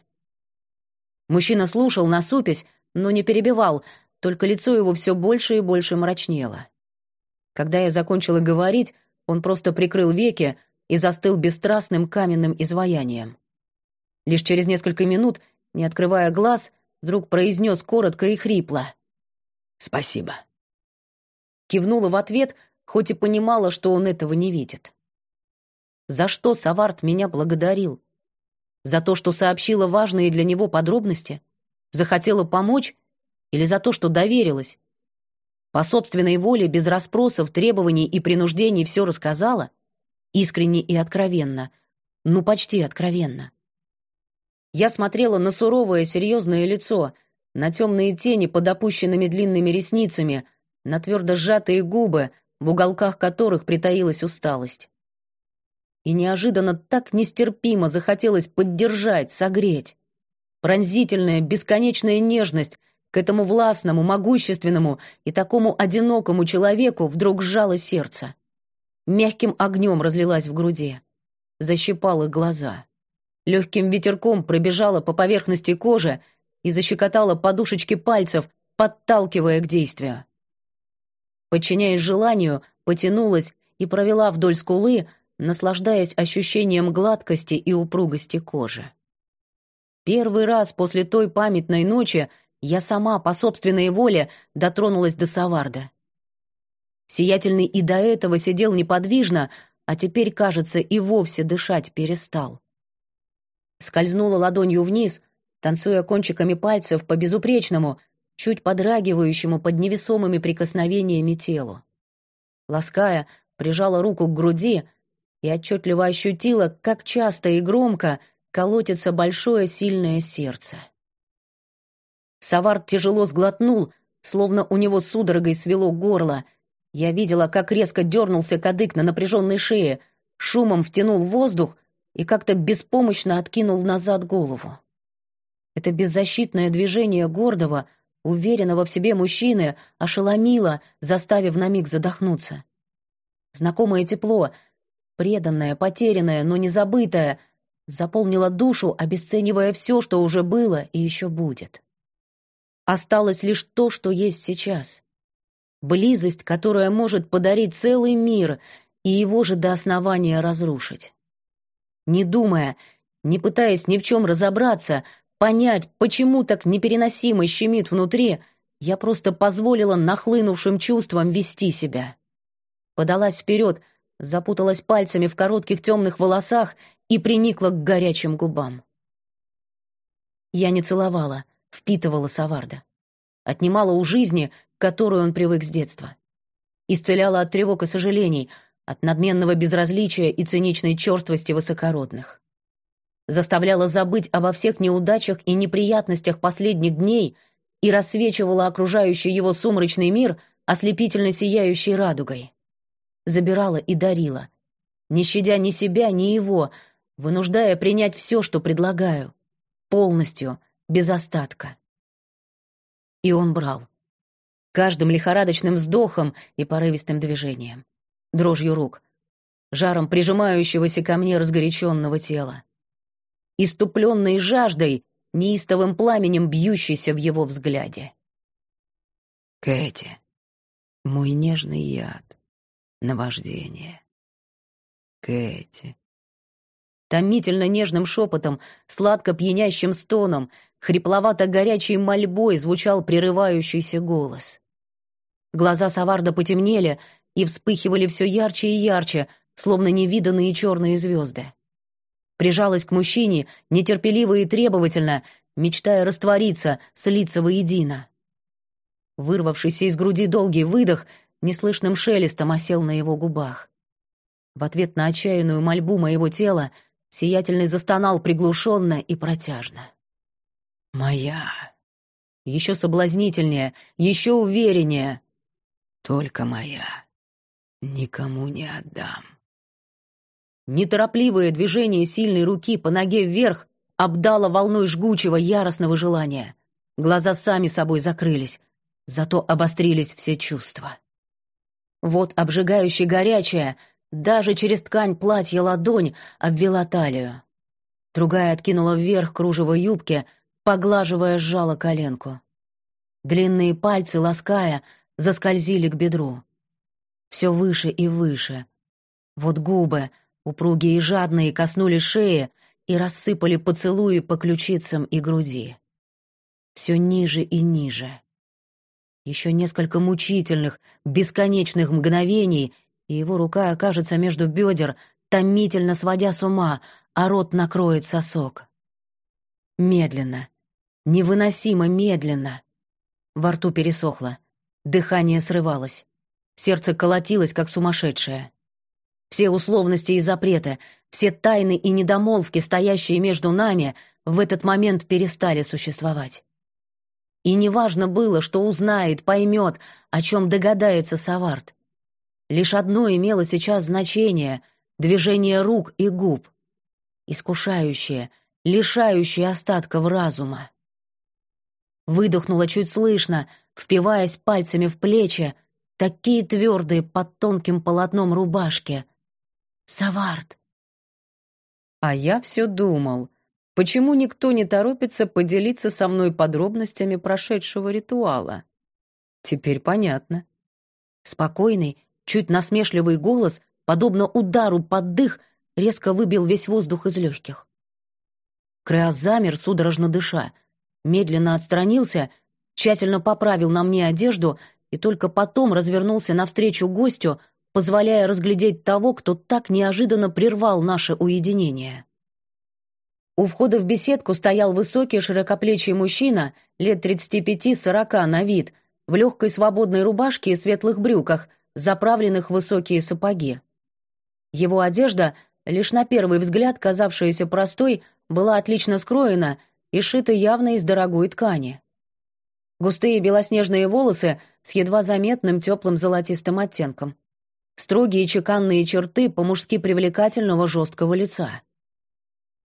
A: Мужчина слушал, насупясь, но не перебивал, только лицо его все больше и больше мрачнело. Когда я закончила говорить, он просто прикрыл веки и застыл бесстрастным каменным изваянием. Лишь через несколько минут, не открывая глаз, вдруг произнес коротко и хрипло:
B: «Спасибо».
A: Кивнула в ответ, хоть и понимала, что он этого не видит. За что Саварт меня благодарил? За то, что сообщила важные для него подробности? Захотела помочь? Или за то, что доверилась? По собственной воле, без расспросов, требований и принуждений все рассказала? Искренне и откровенно. Ну, почти откровенно. Я смотрела на суровое, серьезное лицо, на темные тени под опущенными длинными ресницами, на твердо сжатые губы, в уголках которых притаилась усталость. И неожиданно так нестерпимо захотелось поддержать, согреть. Пронзительная, бесконечная нежность к этому властному, могущественному и такому одинокому человеку вдруг сжало сердце. Мягким огнем разлилась в груди. Защипала глаза. Легким ветерком пробежала по поверхности кожи и защекотала подушечки пальцев, подталкивая к действию. Подчиняясь желанию, потянулась и провела вдоль скулы, наслаждаясь ощущением гладкости и упругости кожи. Первый раз после той памятной ночи я сама по собственной воле дотронулась до Саварда. Сиятельный и до этого сидел неподвижно, а теперь, кажется, и вовсе дышать перестал. Скользнула ладонью вниз, танцуя кончиками пальцев по безупречному, чуть подрагивающему под невесомыми прикосновениями телу. Лаская, прижала руку к груди и отчетливо ощутила, как часто и громко колотится большое сильное сердце. Савард тяжело сглотнул, словно у него судорогой свело горло. Я видела, как резко дернулся кадык на напряженной шее, шумом втянул воздух и как-то беспомощно откинул назад голову. Это беззащитное движение гордого, уверенного в себе мужчины ошеломило, заставив на миг задохнуться. Знакомое тепло, преданное, потерянное, но не забытое, заполнило душу, обесценивая все, что уже было и еще будет. Осталось лишь то, что есть сейчас. Близость, которая может подарить целый мир и его же до основания разрушить. Не думая, не пытаясь ни в чем разобраться, понять, почему так непереносимо щемит внутри, я просто позволила нахлынувшим чувствам вести себя. Подалась вперед, запуталась пальцами в коротких темных волосах и приникла к горячим губам. Я не целовала, впитывала Саварда. Отнимала у жизни, к которой он привык с детства. Исцеляла от тревог и сожалений, от надменного безразличия и циничной черствости высокородных. Заставляла забыть обо всех неудачах и неприятностях последних дней и рассвечивала окружающий его сумрачный мир ослепительно сияющей радугой. Забирала и дарила, не щадя ни себя, ни его, вынуждая принять все, что предлагаю, полностью, без остатка. И он брал. Каждым лихорадочным вздохом и порывистым движением, дрожью рук, жаром прижимающегося ко мне разгоряченного тела, иступленной жаждой, неистовым пламенем, бьющейся в его взгляде.
B: Кэти, мой нежный яд, наваждение. Кэти.
A: Томительно нежным шепотом, сладко пьянящим стоном, хрипловато-горячей мольбой звучал прерывающийся голос. Глаза Саварда потемнели и вспыхивали все ярче и ярче, словно невиданные черные звезды. Прижалась к мужчине нетерпеливо и требовательно, мечтая раствориться, слиться воедино. Вырвавшийся из груди долгий выдох неслышным шелестом осел на его губах. В ответ на отчаянную мольбу моего тела сиятельный застонал приглушенно и протяжно.
B: Моя.
A: Еще соблазнительнее, еще увереннее.
B: Только моя. Никому не отдам.
A: Неторопливое движение сильной руки по ноге вверх обдало волной жгучего, яростного желания. Глаза сами собой закрылись, зато обострились все чувства. Вот обжигающе горячая, даже через ткань платья ладонь обвела талию. Другая откинула вверх кружево юбки, поглаживая, сжала коленку. Длинные пальцы, лаская, заскользили к бедру. Все выше и выше. Вот губы, упругие и жадные, коснулись шеи и рассыпали поцелуи по ключицам и груди. Все ниже и ниже. Еще несколько мучительных, бесконечных мгновений, и его рука окажется между бедер, томительно сводя с ума, а рот накроет сосок. Медленно, невыносимо медленно. Во рту пересохло, дыхание срывалось, сердце колотилось, как сумасшедшее. Все условности и запреты, все тайны и недомолвки, стоящие между нами, в этот момент перестали существовать. И неважно было, что узнает, поймет, о чем догадается Савард. Лишь одно имело сейчас значение — движение рук и губ, искушающее, лишающее остатков разума. Выдохнула чуть слышно, впиваясь пальцами в плечи, такие твердые под тонким полотном рубашки. «Савард!» А я все думал, почему никто не торопится поделиться со мной подробностями прошедшего ритуала. Теперь понятно. Спокойный, чуть насмешливый голос, подобно удару под дых, резко выбил весь воздух из легких. Креас замер, судорожно дыша, медленно отстранился, тщательно поправил на мне одежду и только потом развернулся навстречу гостю, позволяя разглядеть того, кто так неожиданно прервал наше уединение. У входа в беседку стоял высокий широкоплечий мужчина, лет тридцати пяти-сорока на вид, в легкой свободной рубашке и светлых брюках, заправленных в высокие сапоги. Его одежда, лишь на первый взгляд казавшаяся простой, была отлично скроена и шита явно из дорогой ткани. Густые белоснежные волосы с едва заметным теплым золотистым оттенком. Строгие чеканные черты по-мужски привлекательного жесткого лица.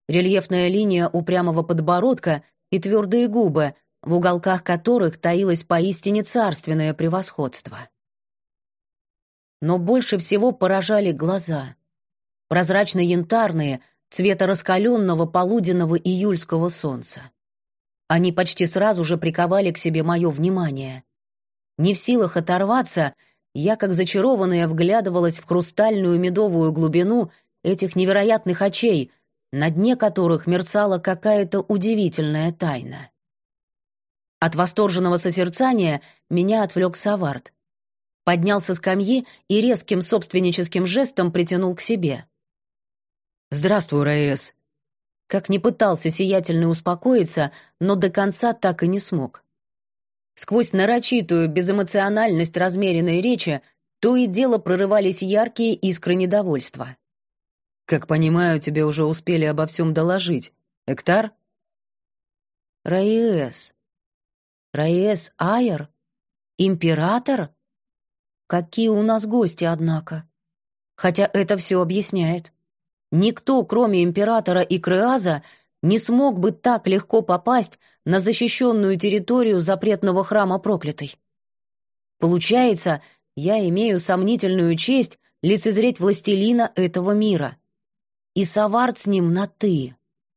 A: рельефная линия упрямого подбородка и твердые губы, в уголках которых таилось поистине царственное превосходство. Но больше всего поражали глаза. Прозрачно-янтарные, цвета раскаленного полуденного июльского солнца. Они почти сразу же приковали к себе мое внимание. Не в силах оторваться, я, как зачарованная, вглядывалась в хрустальную медовую глубину этих невероятных очей, на дне которых мерцала какая-то удивительная тайна. От восторженного созерцания меня отвлек Савард. Поднялся с скамьи и резким собственническим жестом притянул к себе.
B: «Здравствуй, Раэс».
A: Как ни пытался сиятельно успокоиться, но до конца так и не смог. Сквозь нарочитую безэмоциональность размеренной речи то и дело прорывались яркие искры недовольства.
B: «Как понимаю, тебе уже успели обо всем доложить. Эктар?»
A: «Раэс? Раэс Айр? Император? Какие у нас гости, однако. Хотя это все объясняет. Никто, кроме императора и Креаза, не смог бы так легко попасть на защищенную территорию запретного храма проклятой. Получается, я имею сомнительную честь лицезреть властелина этого мира. И Савард с ним на «ты».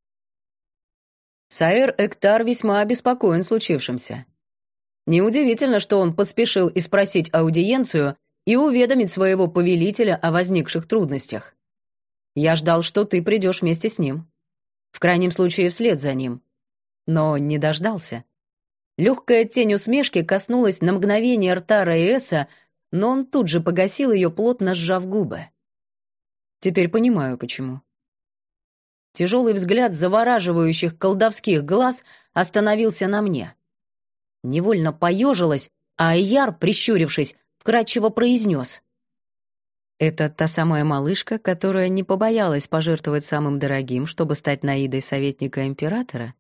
B: Саэр Эктар весьма обеспокоен случившимся. Неудивительно, что он поспешил и спросить аудиенцию и уведомить своего повелителя о возникших трудностях. Я ждал, что ты придешь вместе с ним. В крайнем случае, вслед за ним. Но не дождался. Легкая тень усмешки коснулась на мгновение рта Раэса, но он тут же погасил ее, плотно сжав губы. Теперь понимаю, почему. Тяжелый взгляд завораживающих колдовских глаз остановился на мне. Невольно поежилась, а Айяр, прищурившись, вкратчиво произнес. «Это та самая малышка, которая не побоялась пожертвовать самым дорогим, чтобы стать Наидой советника императора?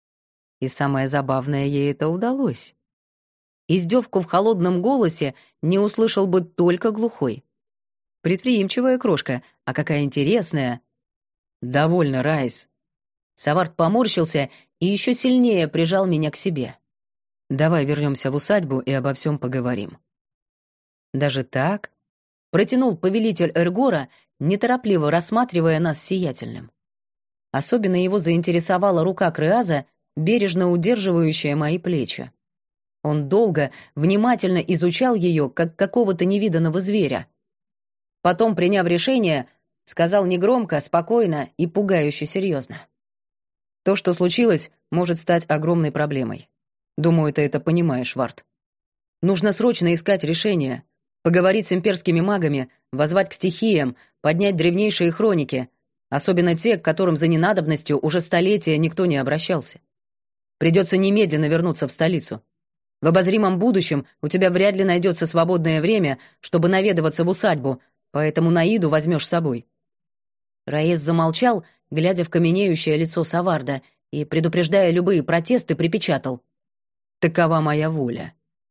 B: И самое забавное, ей это удалось». Издевку в холодном голосе не услышал бы только глухой. Предприимчивая крошка, а какая интересная. «Довольно, Райс». Савард поморщился и еще сильнее прижал меня к себе. «Давай вернемся в усадьбу и обо всем поговорим». «Даже так?» — протянул повелитель Эргора, неторопливо рассматривая нас сиятельным. Особенно его заинтересовала рука Креаза, бережно удерживающая мои плечи. Он долго, внимательно изучал ее, как какого-то невиданного зверя. Потом, приняв решение, сказал негромко, спокойно и пугающе серьезно. «То, что случилось, может стать огромной проблемой. Думаю, ты это понимаешь, Вард. Нужно срочно искать решение, поговорить с имперскими магами, воззвать к стихиям, поднять древнейшие хроники, особенно те, к которым за ненадобностью уже столетия никто не обращался. Придется немедленно вернуться в столицу. В обозримом будущем у тебя вряд ли найдется свободное время, чтобы наведываться в усадьбу, поэтому Наиду возьмешь с собой». Раэс замолчал, глядя в каменеющее лицо Саварда, и, предупреждая любые протесты, припечатал: «Такова моя воля».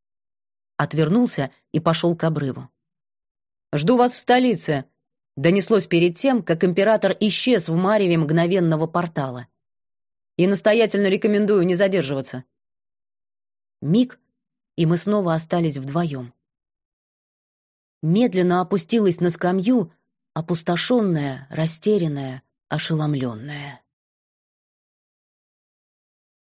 B: Отвернулся и пошел к обрыву. «Жду вас в столице», — донеслось перед тем, как император исчез в мареве мгновенного портала. «И настоятельно рекомендую не задерживаться». Миг, и мы снова остались вдвоем. Медленно опустилась на скамью, опустошенная, растерянная, ошеломленная.